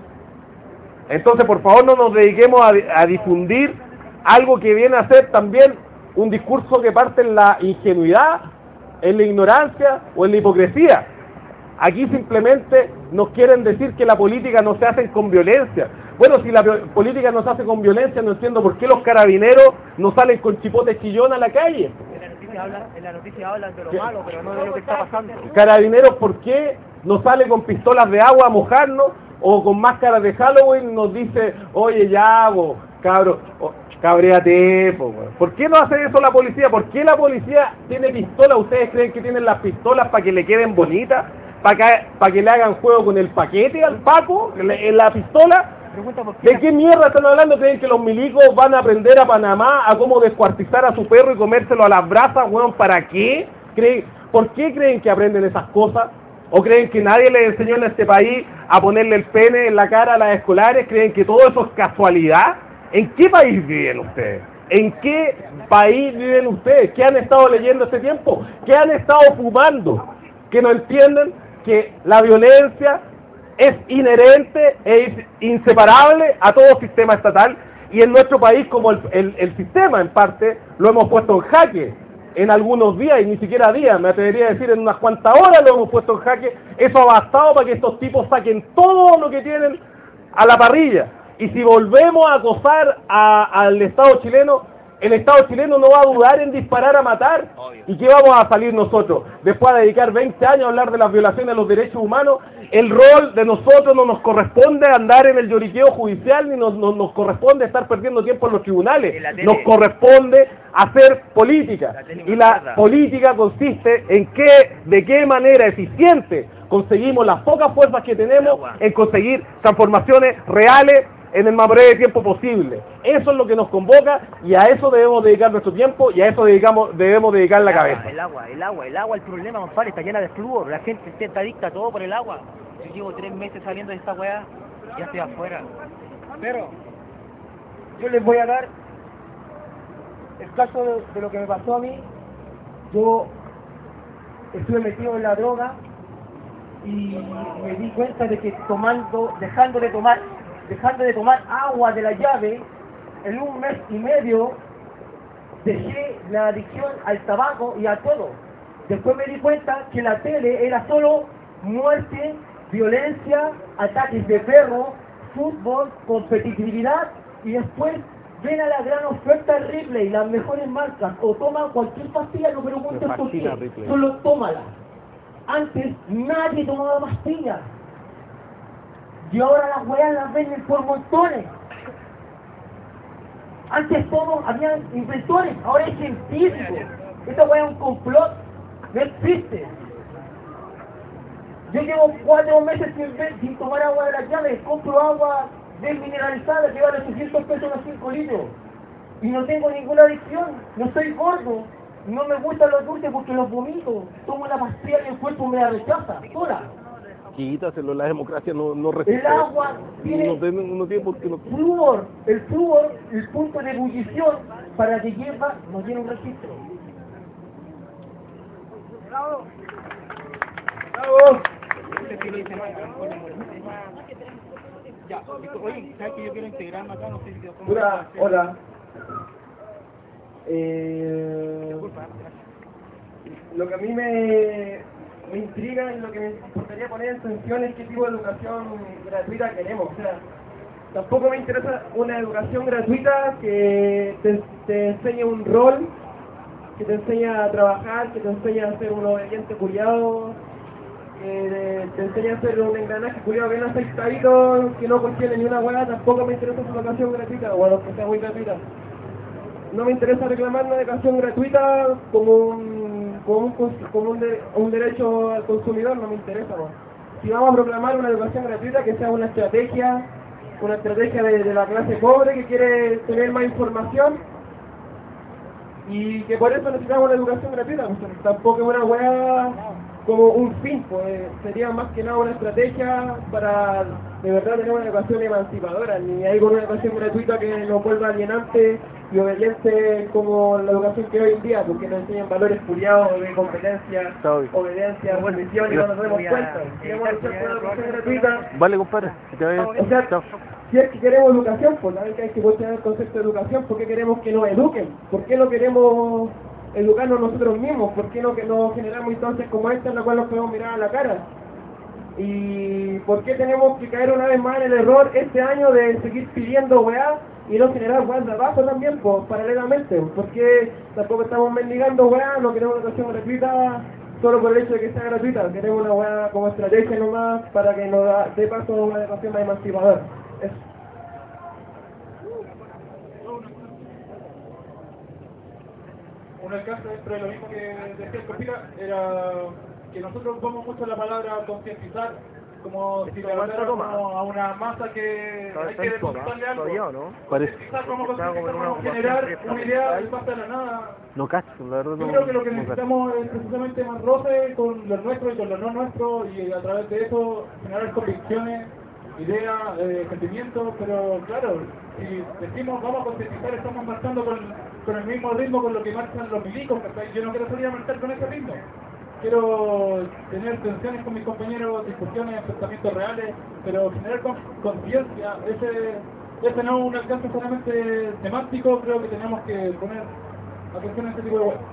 Entonces, por favor, no nos dediquemos a, a difundir algo que viene a ser también un discurso que parte en la ingenuidad, en la ignorancia o en la hipocresía. Aquí simplemente nos quieren decir que la política no se hace con violencia. Bueno, si la política no se hace con violencia, no entiendo por qué los carabineros no salen con chipote chillón a la calle. En la noticia hablan, en la noticia hablan de lo malo, pero no de lo que está pasando. Carabineros, ¿por qué no sale con pistolas de agua a mojarnos o con máscaras de Halloween y nos dice, oye, ya, vos, cabro, oh, cabréate, po, ¿por qué no hace eso la policía? ¿Por qué la policía tiene pistolas? ¿Ustedes creen que tienen las pistolas para que le queden bonitas? ¿Para que, para que le hagan juego con el paquete al Paco, en la pistola? ¿De qué mierda están hablando? ¿Creen que los milicos van a aprender a Panamá a cómo descuartizar a su perro y comérselo a las brasas, weón? ¿Para qué? ¿Creen? ¿Por qué creen que aprenden esas cosas? ¿O creen que nadie les enseñó en este país a ponerle el pene en la cara a las escolares? ¿Creen que todo eso es casualidad? ¿En qué país viven ustedes? ¿En qué país viven ustedes? ¿Qué han estado leyendo este tiempo? ¿Qué han estado fumando? ¿Que no entienden que la violencia es inherente e inseparable a todo sistema estatal? Y en nuestro país, como el, el, el sistema en parte, lo hemos puesto en jaque en algunos días, y ni siquiera días, me atrevería a decir en unas cuantas horas lo hemos puesto en jaque. Eso ha bastado para que estos tipos saquen todo lo que tienen a la parrilla. Y si volvemos a acosar a, al Estado chileno, el Estado chileno no va a dudar en disparar a matar. ¿Y qué vamos a salir nosotros? Después de dedicar veinte años a hablar de las violaciones de los derechos humanos, el rol de nosotros no nos corresponde andar en el lloriqueo judicial, ni nos, nos, nos corresponde estar perdiendo tiempo en los tribunales. Nos corresponde hacer política. La y la política consiste en qué, de qué manera eficiente conseguimos las pocas fuerzas que tenemos en conseguir transformaciones reales en el más breve tiempo posible. Eso es lo que nos convoca, y a eso debemos dedicar nuestro tiempo, y a eso dedicamos, debemos dedicar la el agua, cabeza. El agua, el agua, el agua, el problema, compadre, está llena de flúor. La gente está adicta a todo por el agua. Yo llevo tres meses saliendo de esta weá, ya estoy afuera. Pero yo les voy a dar el caso de, de lo que me pasó a mí. Yo estuve metido en la droga y me di cuenta de que tomando, dejando de tomar dejando de tomar agua de la llave, en un mes y medio dejé la adicción al tabaco y a todo. Después me di cuenta que la tele era solo muerte, violencia, ataques de perro, fútbol, competitividad, y después ven a la gran oferta Ripley, las mejores marcas, o toman cualquier pastilla, no me preguntes por qué, solo tómala. Antes nadie tomaba pastillas. Y ahora las weas las venden por montones. Antes todos habían inventores, ahora hay científicos. Esta wea es un complot, no existe. Yo llevo cuatro meses sin, ver, sin tomar agua de las llaves, compro agua desmineralizada que vale ochocientos pesos a cinco litros. Y no tengo ninguna adicción, no soy gordo, no me gustan los dulces porque los vomito. Tomo la pastilla y el cuerpo me la rechaza, sola. Quítaselo, la democracia no, no resiste. El agua tiene, no tiene, no tiene por qué no... flúor, el flúor, el punto de ebullición para que hierva no tiene un registro. ¡Bravo! ¡Bravo! sé si lo dicen mal, a lo mejor les molesté. Ya, oye, ¿sabes que yo quiero integrarme acá? No sé si te pongo... Hola, hola. Eh, Disculpa, lo que a mí me, me intriga y lo que me gustaría poner en tensión es qué tipo de educación gratuita queremos. O sea, tampoco me interesa una educación gratuita que te, te enseñe un rol, que te enseñe a trabajar, que te enseñe a ser un obediente culiado, que te enseñe a ser un engranaje culiado que no aceitadito, que no contiene ni una hueá. Tampoco me interesa esa educación gratuita, bueno, que sea muy gratuita. No me interesa reclamar una educación gratuita como un, como un, como un, de, un derecho al consumidor, no me interesa. ¿No? Si vamos a proclamar una educación gratuita, que sea una estrategia, una estrategia de, de la clase pobre que quiere tener más información y que por eso necesitamos una educación gratuita, pues tampoco es una hueá como un fin, pues sería más que nada una estrategia para de verdad tener una educación emancipadora, ni hay con una educación gratuita que nos vuelva alienante y obediente como la educación que hay hoy en día, porque nos enseñan valores furiados de competencia, obediencia, rendición y no nos damos cuenta. Si queremos luchar por una educación gratuita, Vale, compadre, que te vaya. o sea, si es que queremos educación, pues también que hay que cuestionar el concepto de educación. ¿Por qué queremos que nos eduquen? ¿Por qué no queremos educarnos nosotros mismos? ¿Por qué no que nos generamos instancias como esta en la cual nos podemos mirar a la cara? ¿Y por qué tenemos que caer una vez más en el error este año de seguir pidiendo weá y no generar weá de abajo también, pues, paralelamente? Porque tampoco estamos mendigando weá, no queremos una educación gratuita solo por el hecho de que sea gratuita, queremos una weá como estrategia nomás para que nos da, dé paso a una educación más emancipadora. Eso. Un alcance dentro de lo mismo que decía el Copila era que nosotros usamos mucho la palabra concientizar, como si le habláramos a una masa que hay que depositarle algo. Concientizar como concientizar, como generar una idea de pasa de la nada. No cacho, la verdad. Yo creo que lo que necesitamos es precisamente más roce con lo nuestro y con lo no nuestro, y a través de eso generar convicciones, ideas, eh, sentimientos, pero claro, si decimos vamos a concientizar, estamos marchando con, con el mismo ritmo con lo que marchan los milicos, ¿cachai? Yo no quiero salir a marchar con ese ritmo, quiero tener tensiones con mis compañeros, discusiones, pensamientos reales, pero generar con- conciencia, ese, ese no es un alcance solamente temático, creo que tenemos que poner atención a este tipo de cosas.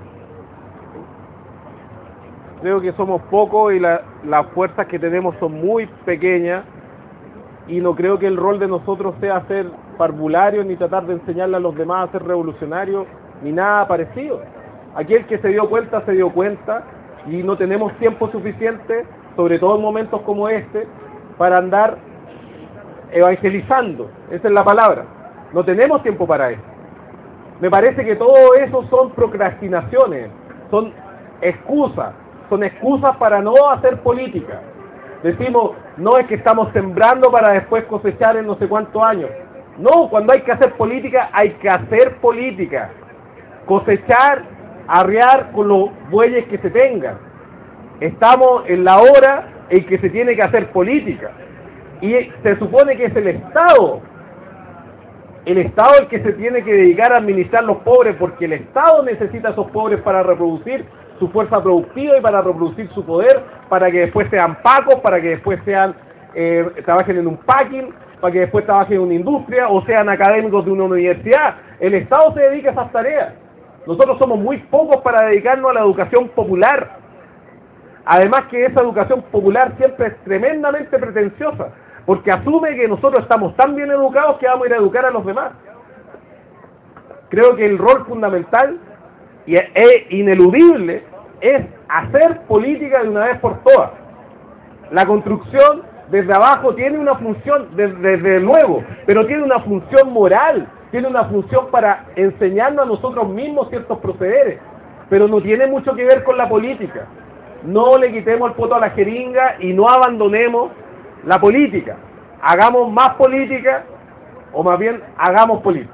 Creo que somos pocos y la- las fuerzas que tenemos son muy pequeñas, y no creo que el rol de nosotros sea ser parvularios ni tratar de enseñarle a los demás a ser revolucionarios ni nada parecido. Aquí el que se dio cuenta se dio cuenta, y no tenemos tiempo suficiente, sobre todo en momentos como este, para andar evangelizando. Esa es la palabra. No tenemos tiempo para eso. Me parece que todo eso son procrastinaciones, son excusas, son excusas para no hacer política. Decimos, no, es que estamos sembrando para después cosechar en no sé cuántos años. No, cuando hay que hacer política, hay que hacer política. Cosechar, arrear con los bueyes que se tengan. Estamos en la hora en que se tiene que hacer política. Y se supone que es el Estado, el Estado el que se tiene que dedicar a administrar los pobres, porque el Estado necesita a esos pobres para reproducir su fuerza productiva y para reproducir su poder, para que después sean pacos, para que después sean eh, trabajen en un packing, para que después trabajen en una industria o sean académicos de una universidad. El Estado se dedica a esas tareas. Nosotros somos muy pocos para dedicarnos a la educación popular. Además que esa educación popular siempre es tremendamente pretenciosa, porque asume que nosotros estamos tan bien educados que vamos a ir a educar a los demás. Creo que el rol fundamental y es ineludible es hacer política de una vez por todas. La construcción desde abajo tiene una función, desde, desde luego, pero tiene una función moral, tiene una función para enseñarnos a nosotros mismos ciertos procederes, pero no tiene mucho que ver con la política. No le quitemos el poto a la jeringa y no abandonemos la política. Hagamos más política, o más bien hagamos política.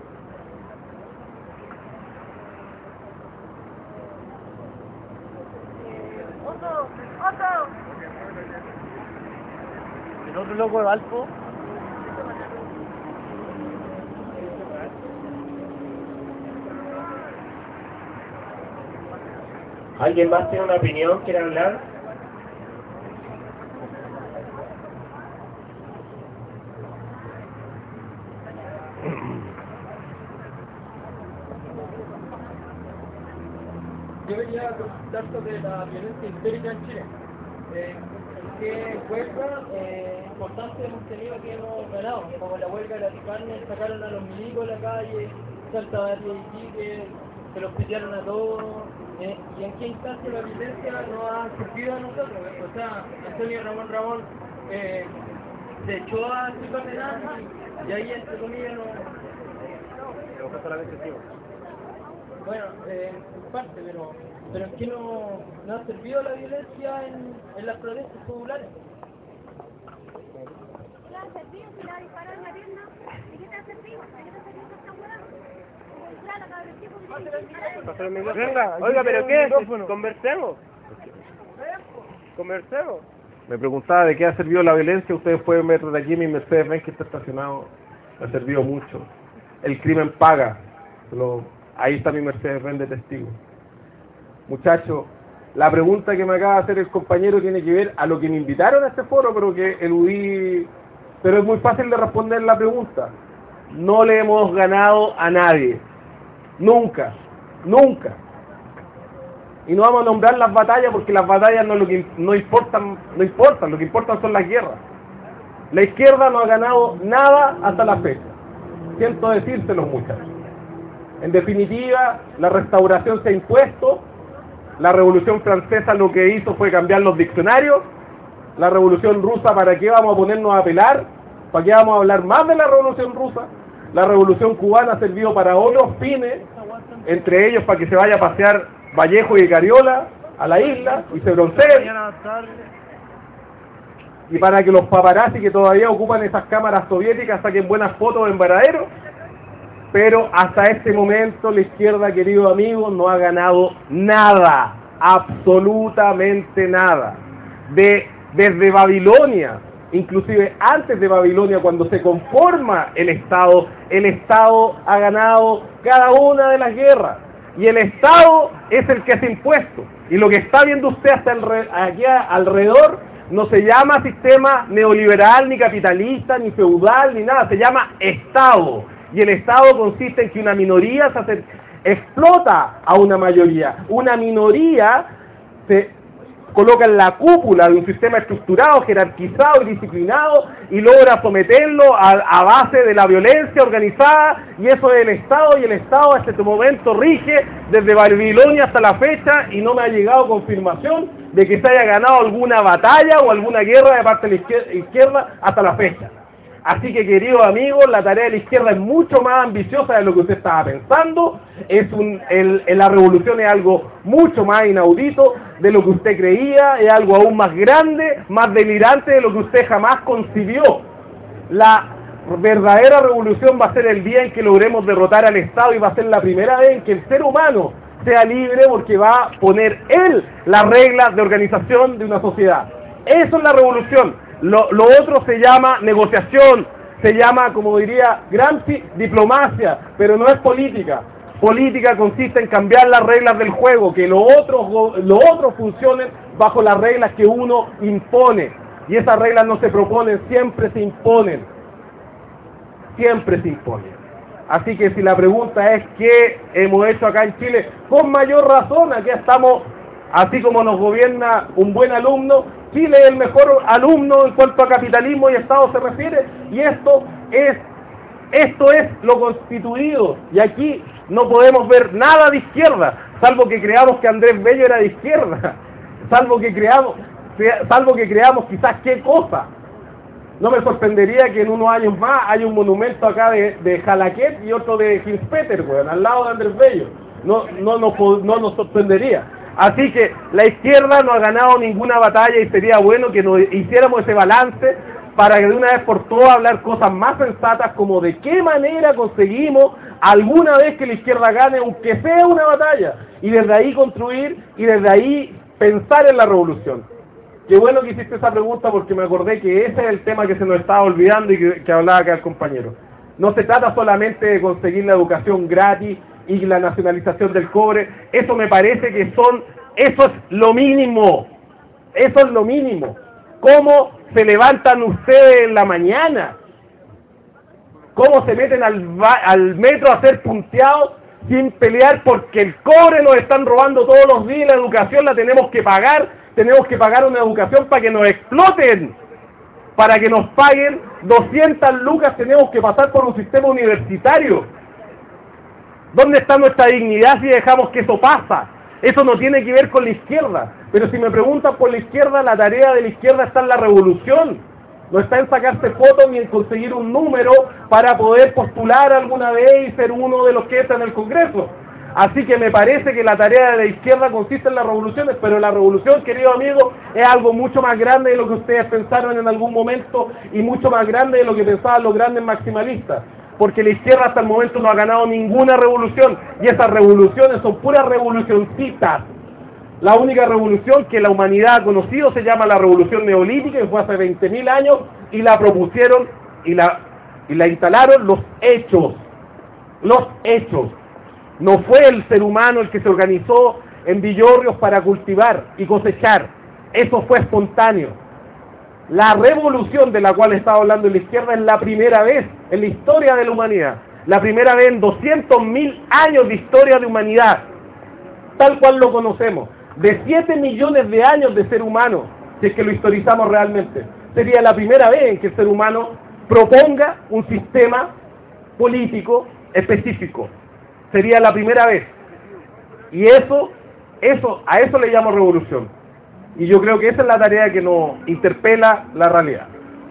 Otto, Otto. El otro loco de Valpo. ¿Alguien más tiene una opinión? ¿Quiere hablar? Yo venía a consultar sobre la violencia histórica en Chile. Eh, ¿Qué huelga eh, importante hemos tenido que hemos ganado? Como la huelga de la carne, sacaron a los milicos de la calle, Salta Barrio y Iquique, se los pitearon a todos. Eh, ¿Y en qué instancia la violencia nos ha servido a nosotros? O sea, Antonio Ramón Ramón eh, se echó a Silva Penal y ahí, entre comillas, no... Bueno, eh, en parte, pero, pero ¿en qué no, no ha servido la violencia en, en las protestas populares? ¿Qué ha servido si la disparan en la pierna? ¿De qué te ha servido? ¿De qué te ha servido esta hueá? Claro, cabrón, ¿qué podría decir? Venga, oiga, pero ¿qué? Conversemos. Conversemos. Me preguntaba de qué ha servido la violencia. Ustedes pueden ver desde aquí mi Mercedes-Benz que está estacionado. Me ha servido mucho. El crimen paga. Lo, ahí está mi Mercedes-Benz de testigo. Muchachos, la pregunta que me acaba de hacer el compañero tiene que ver a lo que me invitaron a este foro, pero que eludí. Pero es muy fácil de responder la pregunta. No le hemos ganado a nadie. Nunca. Nunca. Y no vamos a nombrar las batallas porque las batallas no, lo que, no, importan, no importan, lo que importan son las guerras. La izquierda no ha ganado nada hasta la fecha. Siento decírselos, muchachos. En definitiva, la restauración se ha impuesto, la Revolución Francesa lo que hizo fue cambiar los diccionarios, la Revolución Rusa, ¿para qué vamos a ponernos a pelar? ¿Para qué vamos a hablar más de la Revolución Rusa? La Revolución Cubana ha servido para otros fines, entre ellos para que se vaya a pasear Vallejo y Cariola a la isla y se bronceen, y para que los paparazzi que todavía ocupan esas cámaras soviéticas saquen buenas fotos en Varadero. Pero hasta este momento la izquierda, queridos amigos, no ha ganado nada, absolutamente nada. De, desde Babilonia, inclusive antes de Babilonia, cuando se conforma el Estado, el Estado ha ganado cada una de las guerras. Y el Estado es el que hace impuestos. Y lo que está viendo usted hasta el re, aquí alrededor no se llama sistema neoliberal, ni capitalista, ni feudal, ni nada. Se llama Estado. Y el Estado consiste en que una minoría se hace, explota a una mayoría. Una minoría se coloca en la cúpula de un sistema estructurado, jerarquizado y disciplinado y logra someterlo a, a base de la violencia organizada, y eso es el Estado, y el Estado hasta este momento rige desde Babilonia hasta la fecha, y no me ha llegado confirmación de que se haya ganado alguna batalla o alguna guerra de parte de la izquierda hasta la fecha. Así que, queridos amigos, la tarea de la izquierda es mucho más ambiciosa de lo que usted estaba pensando. Es un, el, el, la revolución es algo mucho más inaudito de lo que usted creía, es algo aún más grande, más delirante de lo que usted jamás concibió. La verdadera revolución va a ser el día en que logremos derrotar al Estado, y va a ser la primera vez en que el ser humano sea libre, porque va a poner él las reglas de organización de una sociedad. Eso es la revolución. Lo, lo otro se llama negociación, se llama, como diría Gramsci, diplomacia, pero no es política. Política consiste en cambiar las reglas del juego, que los otros, los otros funcionen bajo las reglas que uno impone. Y esas reglas no se proponen, siempre se imponen. Siempre se imponen. Así que si la pregunta es qué hemos hecho acá en Chile, con mayor razón, aquí estamos, así como nos gobierna un buen alumno. Chile es el mejor alumno en cuanto a capitalismo y Estado se refiere, y esto es, esto es lo constituido, y aquí no podemos ver nada de izquierda, salvo que creamos que Andrés Bello era de izquierda, salvo que creamos, salvo que creamos quizás qué cosa. No me sorprendería que en unos años más haya un monumento acá de, de Jalaquet y otro de Hinspeter, weón, al lado de Andrés Bello. No, no, no, no nos sorprendería. Así que la izquierda no ha ganado ninguna batalla, y sería bueno que nos hiciéramos ese balance para que de una vez por todas hablar cosas más sensatas, como de qué manera conseguimos alguna vez que la izquierda gane, aunque sea una batalla, y desde ahí construir y desde ahí pensar en la revolución. Qué bueno que hiciste esa pregunta, porque me acordé que ese es el tema que se nos estaba olvidando y que, que hablaba acá el compañero. No se trata solamente de conseguir la educación gratis y la nacionalización del cobre. Eso me parece que son, eso es lo mínimo, eso es lo mínimo. ¿Cómo se levantan ustedes en la mañana? cómo se meten al, al metro a ser punteados sin pelear porque el cobre nos están robando todos los días, la educación la tenemos que pagar, tenemos que pagar una educación para que nos exploten, para que nos paguen doscientas lucas tenemos que pasar por un sistema universitario. ¿Dónde está nuestra dignidad si dejamos que eso pasa? Eso no tiene que ver con la izquierda, pero si me preguntan por la izquierda, la tarea de la izquierda está en la revolución. No está en sacarse fotos ni en conseguir un número para poder postular alguna vez y ser uno de los que está en el Congreso. Así que me parece que la tarea de la izquierda consiste en las revoluciones, pero la revolución, querido amigo, es algo mucho más grande de lo que ustedes pensaron en algún momento y mucho más grande de lo que pensaban los grandes maximalistas. Porque la izquierda hasta el momento no ha ganado ninguna revolución y esas revoluciones son puras revolucioncitas. La única revolución que la humanidad ha conocido se llama la revolución neolítica, que fue hace veinte mil años, y la propusieron y la, y la instalaron los hechos. Los hechos. No fue el ser humano el que se organizó en villorrios para cultivar y cosechar. Eso fue espontáneo. La revolución de la cual estaba hablando la izquierda es la primera vez en la historia de la humanidad. La primera vez en doscientos mil años de historia de humanidad. Tal cual lo conocemos. De siete millones de años de ser humano, si es que lo historizamos realmente, sería la primera vez en que el ser humano proponga un sistema político específico. Sería la primera vez. Y eso, eso, a eso le llamo revolución. Y yo creo que esa es la tarea que nos interpela la realidad.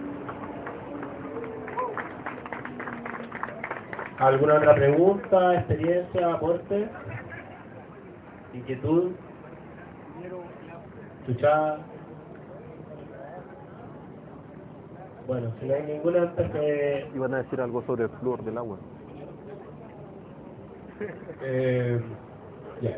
¿Alguna otra pregunta, experiencia, aporte? ¿Inquietud? ¿Chuchada? Bueno, si no hay ninguna antes que... Iban a decir algo sobre el flúor del agua. Eh, ya.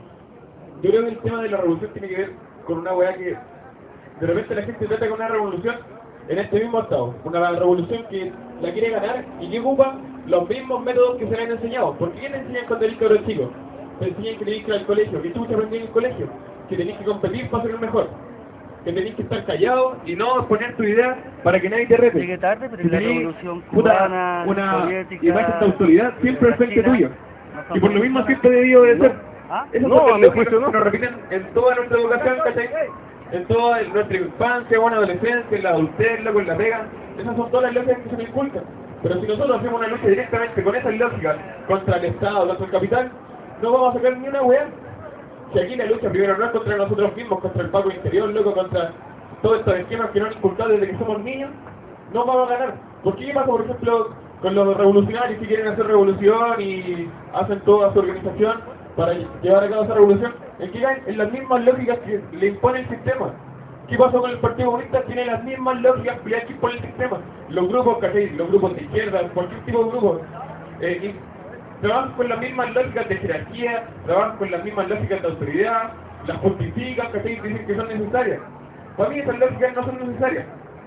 Yo creo que el tema de la revolución tiene que ver con una weá que de repente la gente trata con una revolución en este mismo estado, una revolución que la quiere ganar y que ocupa los mismos métodos que se le han enseñado. ¿Por qué le enseñan cuando eres cabro chico? Te enseñan que tenéis que ir al colegio, que tú te aprendí en el colegio, que tenéis que competir para ser el mejor, que tenéis que estar callado y no exponer tu idea para que nadie te rete. Llegué tarde, pero Si la tenéis revolución puta, cubana, una soviética, imagen de autoridad siempre al frente china, tuyo. no Y por lo mismo son- siempre debió de ser. ¿Ah? Eso No, son a mi lógicas juicio no. que nos repiten en toda nuestra educación, ¿cachai? En toda nuestra infancia, buena adolescencia, en la adultez, luego en la pega. Esas son todas las lógicas que se nos inculcan. Pero si nosotros hacemos una lucha directamente con esas lógicas contra el Estado, contra el capital, no vamos a sacar ni una weá. Si aquí la lucha primero no es contra nosotros mismos, contra el Paco Interior, loco, contra todos estos esquemas que nos han inculcado desde que somos niños, no vamos a ganar. ¿Por qué pasa, por ejemplo, con los revolucionarios que quieren hacer revolución y hacen toda su organización para llevar a cabo esa revolución? En que caen en las mismas lógicas que le impone el sistema. ¿Qué pasó con el Partido Comunista? Tiene las mismas lógicas que impone el sistema. Los grupos, ¿cachai? Los grupos de izquierda, cualquier tipo de grupo, eh, y trabajan con las mismas lógicas de jerarquía, trabajan con las mismas lógicas de autoridad, las justifican, ¿cachai? Dicen que son necesarias. Para mí esas lógicas no son necesarias.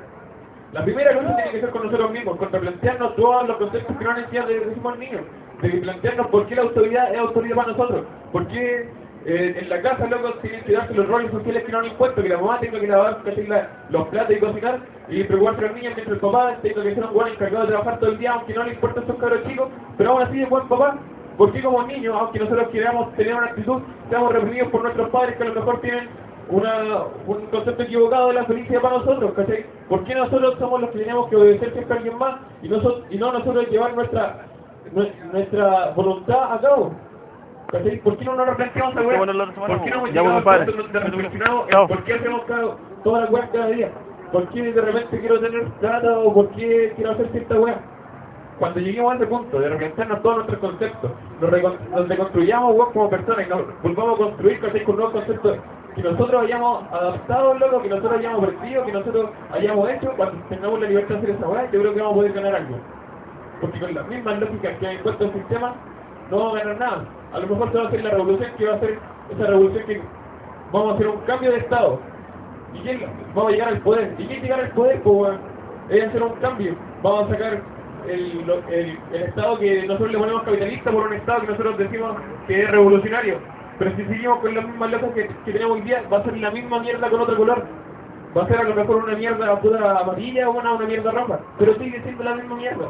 La primera lucha tiene que ser con nosotros mismos, contra plantearnos todos los conceptos que nos han enseñado desde que somos niños, de que plantearnos por qué la autoridad es autoridad para nosotros, por qué eh, en la casa, loco, tienen que darse los roles sociales que no han impuesto, que la mamá tenga que lavar la, los platos y cocinar y preocuparse de los niños, mientras el papá tenga que ser un buen encargado de trabajar todo el día, aunque no le importa a esos cabros chicos, pero aún así es buen papá. ¿Por qué como niños, aunque nosotros queramos tener una actitud, seamos reprimidos por nuestros padres que a lo mejor tienen Una, un concepto equivocado de la felicidad para nosotros, ¿cachai? ¿Por qué nosotros somos los que tenemos que obedecer siempre a alguien más y, nosotros, y no nosotros llevar nuestra nuestra voluntad a cabo? ¿Cachai? ¿Por qué no nos replanteamos esa weá? ¿Por qué no hemos llegado al punto de reflexionado en por qué hacemos cada, todas las weas cada día? ¿Por qué de repente quiero tener plata o por qué quiero hacer cierta weá? Cuando lleguemos a ese punto de replantearnos todos nuestros conceptos, nos, recon nos reconstruyamos weá como personas y nos volvamos a construir, ¿cachai? Con nuevos conceptos que nosotros hayamos adaptado, loco, que nosotros hayamos vertido, que nosotros hayamos hecho, cuando tengamos la libertad de hacer esa weá, yo creo que vamos a poder ganar algo. Porque con las mismas lógicas que hay impuesto el sistema, no vamos a ganar nada. A lo mejor se va a hacer la revolución, que va a ser esa revolución que vamos a hacer un cambio de Estado. ¿Y quién? Vamos a llegar al poder. ¿Y quién llegar al poder? Pues bueno, es hacer un cambio. Vamos a sacar el, el, el Estado que nosotros le ponemos capitalista por un Estado que nosotros decimos que es revolucionario. Pero si seguimos con las mismas locas que, que tenemos hoy día, va a ser la misma mierda con otro color. Va a ser a lo mejor una mierda puta amarilla o una, una mierda roja. Pero sigue siendo la misma mierda.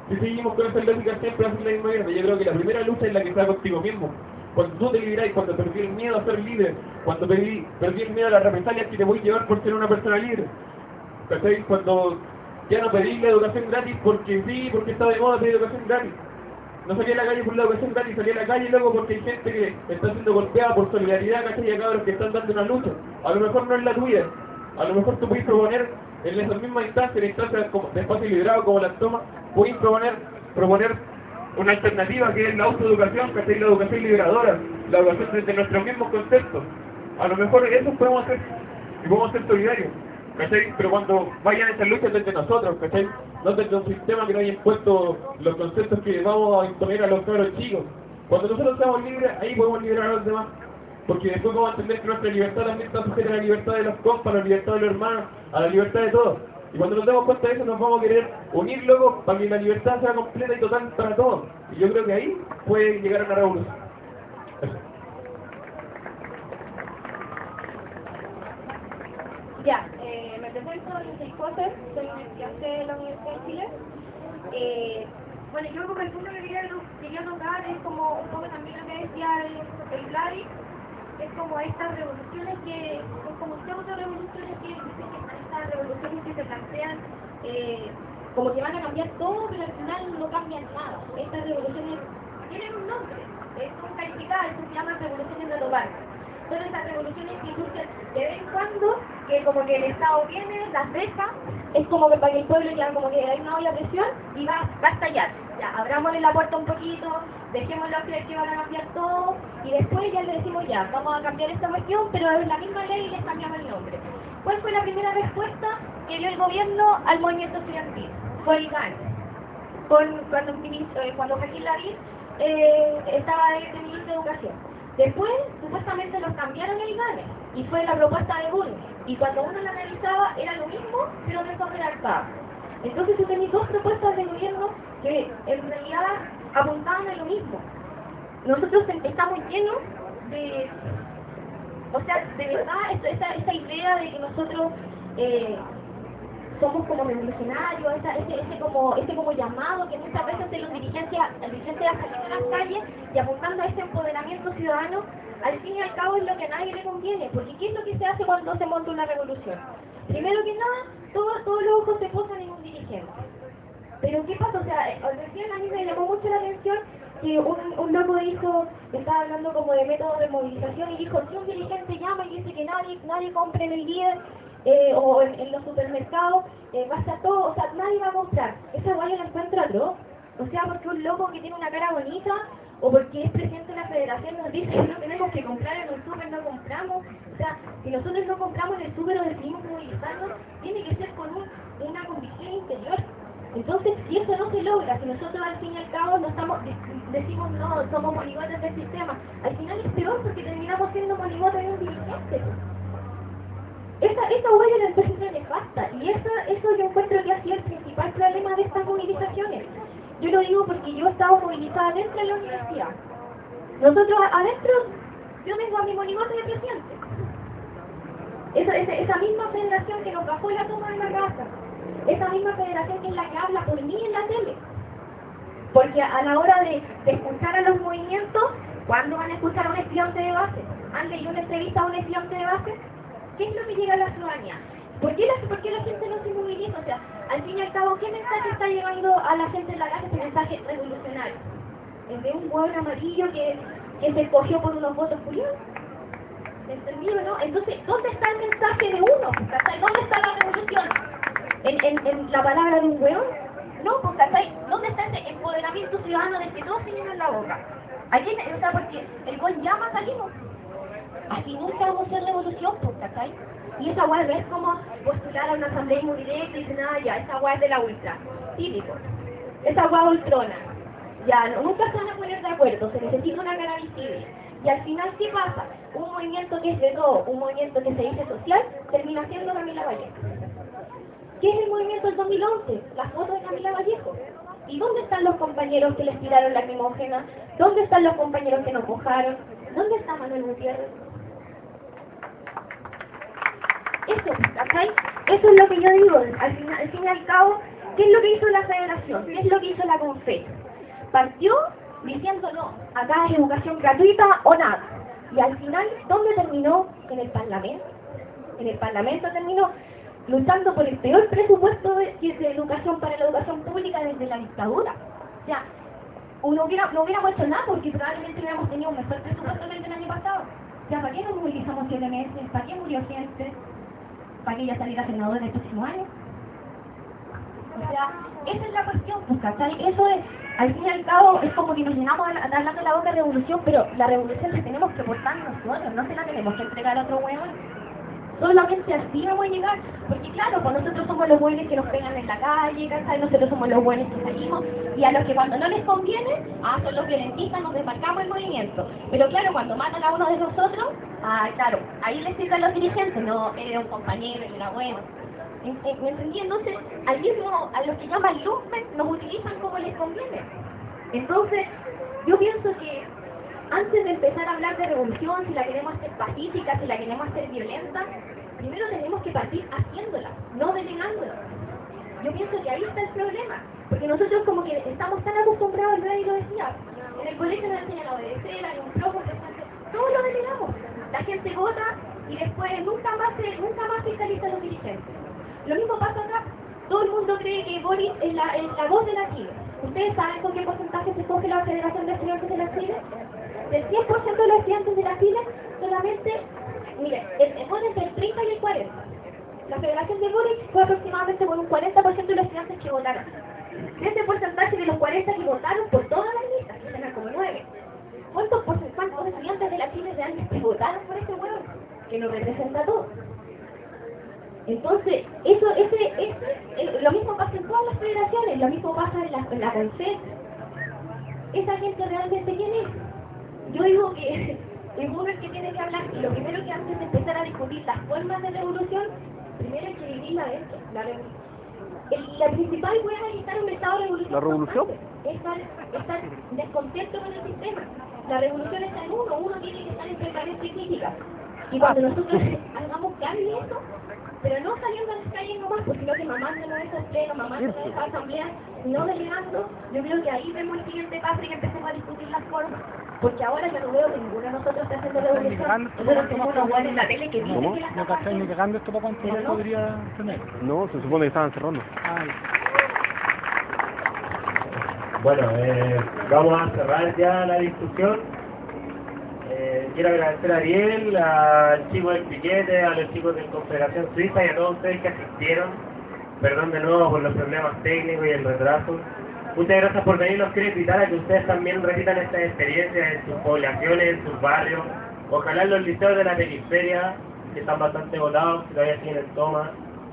si seguimos con esa lógica siempre va a ser la misma mierda. Yo creo que la primera lucha es la que está contigo mismo. Cuando tú te liberás, cuando perdí el miedo a ser libre, cuando perdí, perdí el miedo a las represalias que te voy a llevar por ser una persona libre. ¿Cachai? Cuando ya no pedí la educación gratis porque sí, porque está de moda pedir educación gratis. No salí a la calle por la educación gratis, salí a la calle luego porque hay gente que está siendo golpeada por solidaridad, ¿cachai? Y acá los que están dando una lucha. A lo mejor no es la tuya. A lo mejor tú puedes proponer en esas mismas instancias, en instancias como de espacio liberado como las tomas, puedes proponer, proponer una alternativa que es la autoeducación, ¿cachai? La educación liberadora, la educación desde nuestros mismos conceptos. A lo mejor eso podemos hacer y podemos ser solidarios, ¿cachai? Pero cuando vayan estas luchas desde nosotros, ¿cachai? No desde un sistema que nos haya impuesto los conceptos que vamos a imponer a los cabros chicos. Cuando nosotros seamos libres, ahí podemos liberar a los demás. Porque después vamos a entender que nuestra libertad también está sujeta a la libertad de los compas, a la libertad de los hermanos, a la libertad de todos. Y cuando nos demos cuenta de eso, nos vamos a querer unir luego para que la libertad sea completa y total para todos. Y yo creo que ahí puede llegar a una revolución. Eso. Ya, eh, me presento, yo soy José, soy estudiante de la Universidad de Chile. Eh, bueno, yo como el punto que quería, quería tocar es como un poco también lo que decía el, el Gladys, es como estas revoluciones que, es como pseudo revoluciones que, estas revoluciones que se plantean eh, como que van a cambiar todo, pero al final no cambian nada. Estas revoluciones tienen un nombre, es un calificado, se llama revoluciones de Topar. Son esas revoluciones que surgen de vez en cuando, que como que el Estado viene, las deja, es como que para que el pueblo ya como que hay una olla de presión y va, va a estallar. Ya, abrámosle la puerta un poquito, dejémoslo creer que van a cambiar todo y después ya le decimos ya, vamos a cambiar esta cuestión, pero es la misma ley y les cambiamos el nombre. ¿Cuál fue la primera respuesta que dio el gobierno al movimiento estudiantil? Fue el G A N. Con, cuando, eh, cuando Joaquín Lavín eh, estaba de ministro de Educación. Después, supuestamente los cambiaron el G A N E y fue la propuesta de Bulnes. Y cuando uno la analizaba, era lo mismo, pero desconcertado. Entonces, yo tenía dos propuestas de gobierno que en realidad apuntaban a lo mismo. Nosotros estamos llenos de... O sea, de verdad, esa, esa idea de que nosotros eh, somos como revolucionarios, esa, ese, ese, como, ese como llamado que muchas veces de los dirigentes, los dirigentes saliendo a las calles y apuntando a ese empoderamiento ciudadano, al fin y al cabo es lo que a nadie le conviene, porque ¿qué es lo que se hace cuando se monta una revolución? Primero que nada, todos todo los ojos se posan en un dirigente. Pero ¿qué pasa? O sea, recién a mí me llamó mucho la atención que un, un loco dijo, estaba hablando como de métodos de movilización y dijo, si un dirigente llama y dice que nadie, nadie compre en el líder, Eh, o en, en los supermercados, eh, va a estar todo, o sea, nadie va a comprar. Esa guaya la encuentra atroz. O sea, porque un loco que tiene una cara bonita, o porque es presidente de la federación nos dice que no tenemos que comprar en el súper, no compramos. O sea, si nosotros no compramos en el súper o decidimos movilizarnos, tiene que ser con un, una convicción interior. Entonces, si eso no se logra, si nosotros al fin y al cabo no estamos, decimos no, somos monigotes del sistema, al final es peor porque terminamos siendo monigotes de un dirigente. Esa, esa huella la empresa nefasta y eso, eso yo encuentro que ha sido el principal problema de estas movilizaciones. Yo lo digo porque yo he estado movilizada dentro de la universidad. Nosotros adentro, yo tengo a mi monigote de presidente. Esa, esa, esa misma federación que nos bajó la toma en la casa, esa misma federación que es la que habla por mí en la tele. Porque a la hora de, de escuchar a los movimientos, ¿cuándo van a escuchar a un estudiante de base? ¿Han leído una entrevista a un estudiante de base? ¿Qué es lo que llega a la ciudadanía? ¿Por qué, la, ¿Por qué la gente no se moviliza? O sea, al fin y al cabo, ¿qué mensaje está llegando a la gente en la calle? Ese mensaje revolucionario. El de un hueón amarillo que, que se escogió por unos votos curiosos. ¿Entendido, no? Entonces, ¿dónde está el mensaje de uno? ¿Dónde está la revolución? ¿En, en, en la palabra de un hueón? No, pues, ¿dónde está ese empoderamiento ciudadano del que todos se llenan la boca? Aquí, o sea, porque el gol llama, salimos. Así nunca vamos a hacer revolución, pues, ¿cachai? Y esa guay es como postular a una asamblea muy directa y dicen, ah, ya, esa guay es de la ultra. Típico. Esa guay ultrona. Ya, no, nunca se van a poner de acuerdo, se necesita una cara visible. Y al final, ¿qué pasa? Un movimiento que es de todo, un movimiento que se dice social, termina siendo Camila Vallejo. ¿Qué es el movimiento del dos mil once? La foto de Camila Vallejo. ¿Y dónde están los compañeros que les tiraron lacrimógena? ¿Dónde están los compañeros que nos mojaron? ¿Dónde está Manuel Gutiérrez? Eso, ¿cachai? Eso es lo que yo digo. Al fin, al fin y al cabo, ¿Qué es lo que hizo la federación? ¿Qué es lo que hizo la CONFET? Partió diciendo no, acá es educación gratuita o nada. Y al final, ¿dónde terminó? En el Parlamento. En el Parlamento terminó luchando por el peor presupuesto de, de educación para la educación pública desde la dictadura. O sea, no, hubiera, no hubiéramos hecho nada porque probablemente hubiéramos tenido un mejor presupuesto que el del año pasado. O sea, ¿para qué nos movilizamos siete meses? ¿Para qué murió gente? ¿Para que ella saliera senadora el próximo año? O sea, esa es la cuestión, pues, ¿cachai? Eso es, al fin y al cabo, es como que nos llenamos hablando de la boca de revolución, pero la revolución la tenemos que portar nosotros, no se la tenemos que entregar a otro hueón. Solamente así vamos a llegar, porque claro, pues nosotros somos los buenos que nos pegan en la calle, ¿cachai? Nosotros somos los buenos que salimos, y a los que cuando no les conviene, ah, son los violentistas, nos desmarcamos el movimiento. Pero claro, cuando matan a uno de nosotros, ah, claro, ahí les sirven los dirigentes, no, era un compañero, era bueno. ¿Me entendí? Entonces, al mismo, a los que llaman lumpen, nos utilizan como les conviene. Entonces, yo pienso que antes de empezar a hablar de revolución, si la queremos hacer pacífica, si la queremos hacer violenta, primero tenemos que partir haciéndola, no delegándola. Yo pienso que ahí está el problema, porque nosotros como que estamos tan acostumbrados, el y lo decía, en el colegio nos enseñan a obedecer, hay un flojo, todo lo delegamos. La gente vota y después nunca más se, nunca más fiscaliza a los dirigentes. Lo mismo pasa acá, todo el mundo cree que Boris es la, es la voz de la Chile. ¿Ustedes saben con qué porcentaje se escoge la Federación de Estudiantes de la Chile? Del cien por ciento de los estudiantes de la Chile, solamente, mire, puede entre el treinta y el cuarenta. La Federación de Boris fue aproximadamente con un cuarenta por ciento de los estudiantes que votaron. De ese porcentaje de los cuarenta que votaron por todas las listas, que serán como nueve, ¿cuántos, ¿cuántos estudiantes de la Chile realmente votaron por ese hueón? Que nos representa a todos. Entonces, eso, ese, ese, lo mismo pasa en todas las federaciones, lo mismo pasa en la, en la CONFET. ¿Esa gente realmente quién es? Yo digo que es uno el que tiene que hablar, y lo primero que antes de empezar a discutir las formas de revolución, primero hay que vivirla dentro. La, el, la principal hueá es estar en un estado de revolución. ¿La revolución? Es estar, estar descontento con el sistema. La revolución está en uno, uno tiene que estar en preparación crítica. Y cuando nosotros hagamos cambio eso, pero no saliendo a las calles nomás, porque lo que mamándonos esos plenos, mamándonos esas asambleas, no delegando, yo creo que ahí vemos el siguiente paso y que empecemos a discutir las formas. Porque ahora yo no veo que ninguno de nosotros está haciendo revolución. Nosotros tenemos unos buenos en la tele que dicen que la ¿No cachai ni cagando esto para cuánto no podría tener? No, se supone que estaban cerrando. Ay. Bueno, eh, vamos a cerrar ya la discusión. Eh, quiero agradecer a Ariel, al chico del piquete, a los chicos de Confederación Suiza y a todos ustedes que asistieron. Perdón de nuevo por los problemas técnicos y el retraso. Muchas gracias por venir. Los quiero invitar a que ustedes también repitan estas experiencias en sus poblaciones, en sus barrios. Ojalá en los liceos de la periferia, que están bastante votados, que todavía siguen en toma.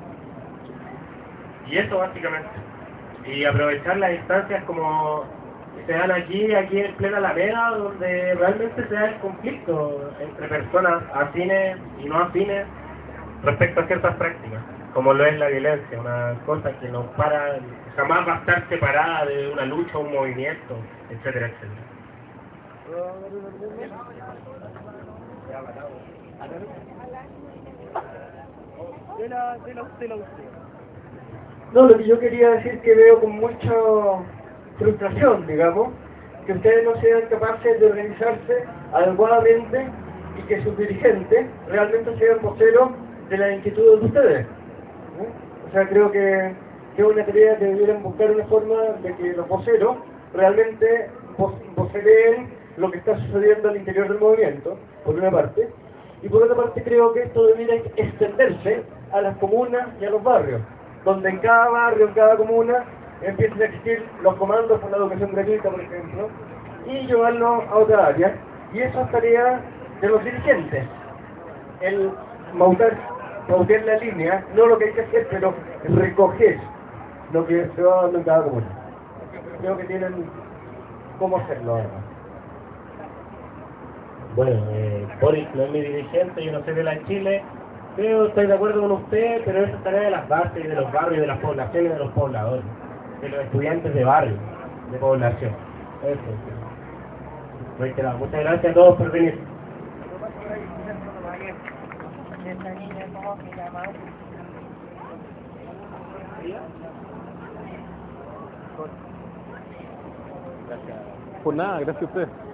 Y eso básicamente. Y aprovechar las instancias como se dan aquí, aquí en plena Alameda, donde realmente se da el conflicto entre personas afines y no afines respecto a ciertas prácticas, como lo es la violencia, una cosa que nos para, jamás va a estar separada de una lucha, un movimiento, etcétera, etcétera. No, lo que yo quería decir que veo con mucha frustración, digamos, que ustedes no sean capaces de organizarse adecuadamente y que sus dirigentes realmente sean voceros de las inquietudes de ustedes. ¿No? O sea, creo que, que es una tarea que debieran buscar una forma de que los voceros realmente voceleen lo que está sucediendo al interior del movimiento, por una parte, y por otra parte creo que esto debería extenderse a las comunas y a los barrios, donde en cada barrio, en cada comuna, empiezan a existir los comandos por la educación gratuita, por ejemplo, y llevarlos a otra área. Y eso es tarea de los dirigentes. El pautar, pautar la línea, no lo que hay que hacer, pero recoger lo que se va dando en cada comuna. Creo que tienen cómo hacerlo ahora. Bueno, eh, Boris no es mi dirigente, yo no soy de la Chile. Creo, estoy de acuerdo con usted, pero eso es tarea de las bases, de los barrios, de las poblaciones, de los pobladores, de los estudiantes de barrio, de población. Eso. Reiterado. Muchas gracias a todos por venir. mejor. Gracias. Pues nada, gracias a ustedes.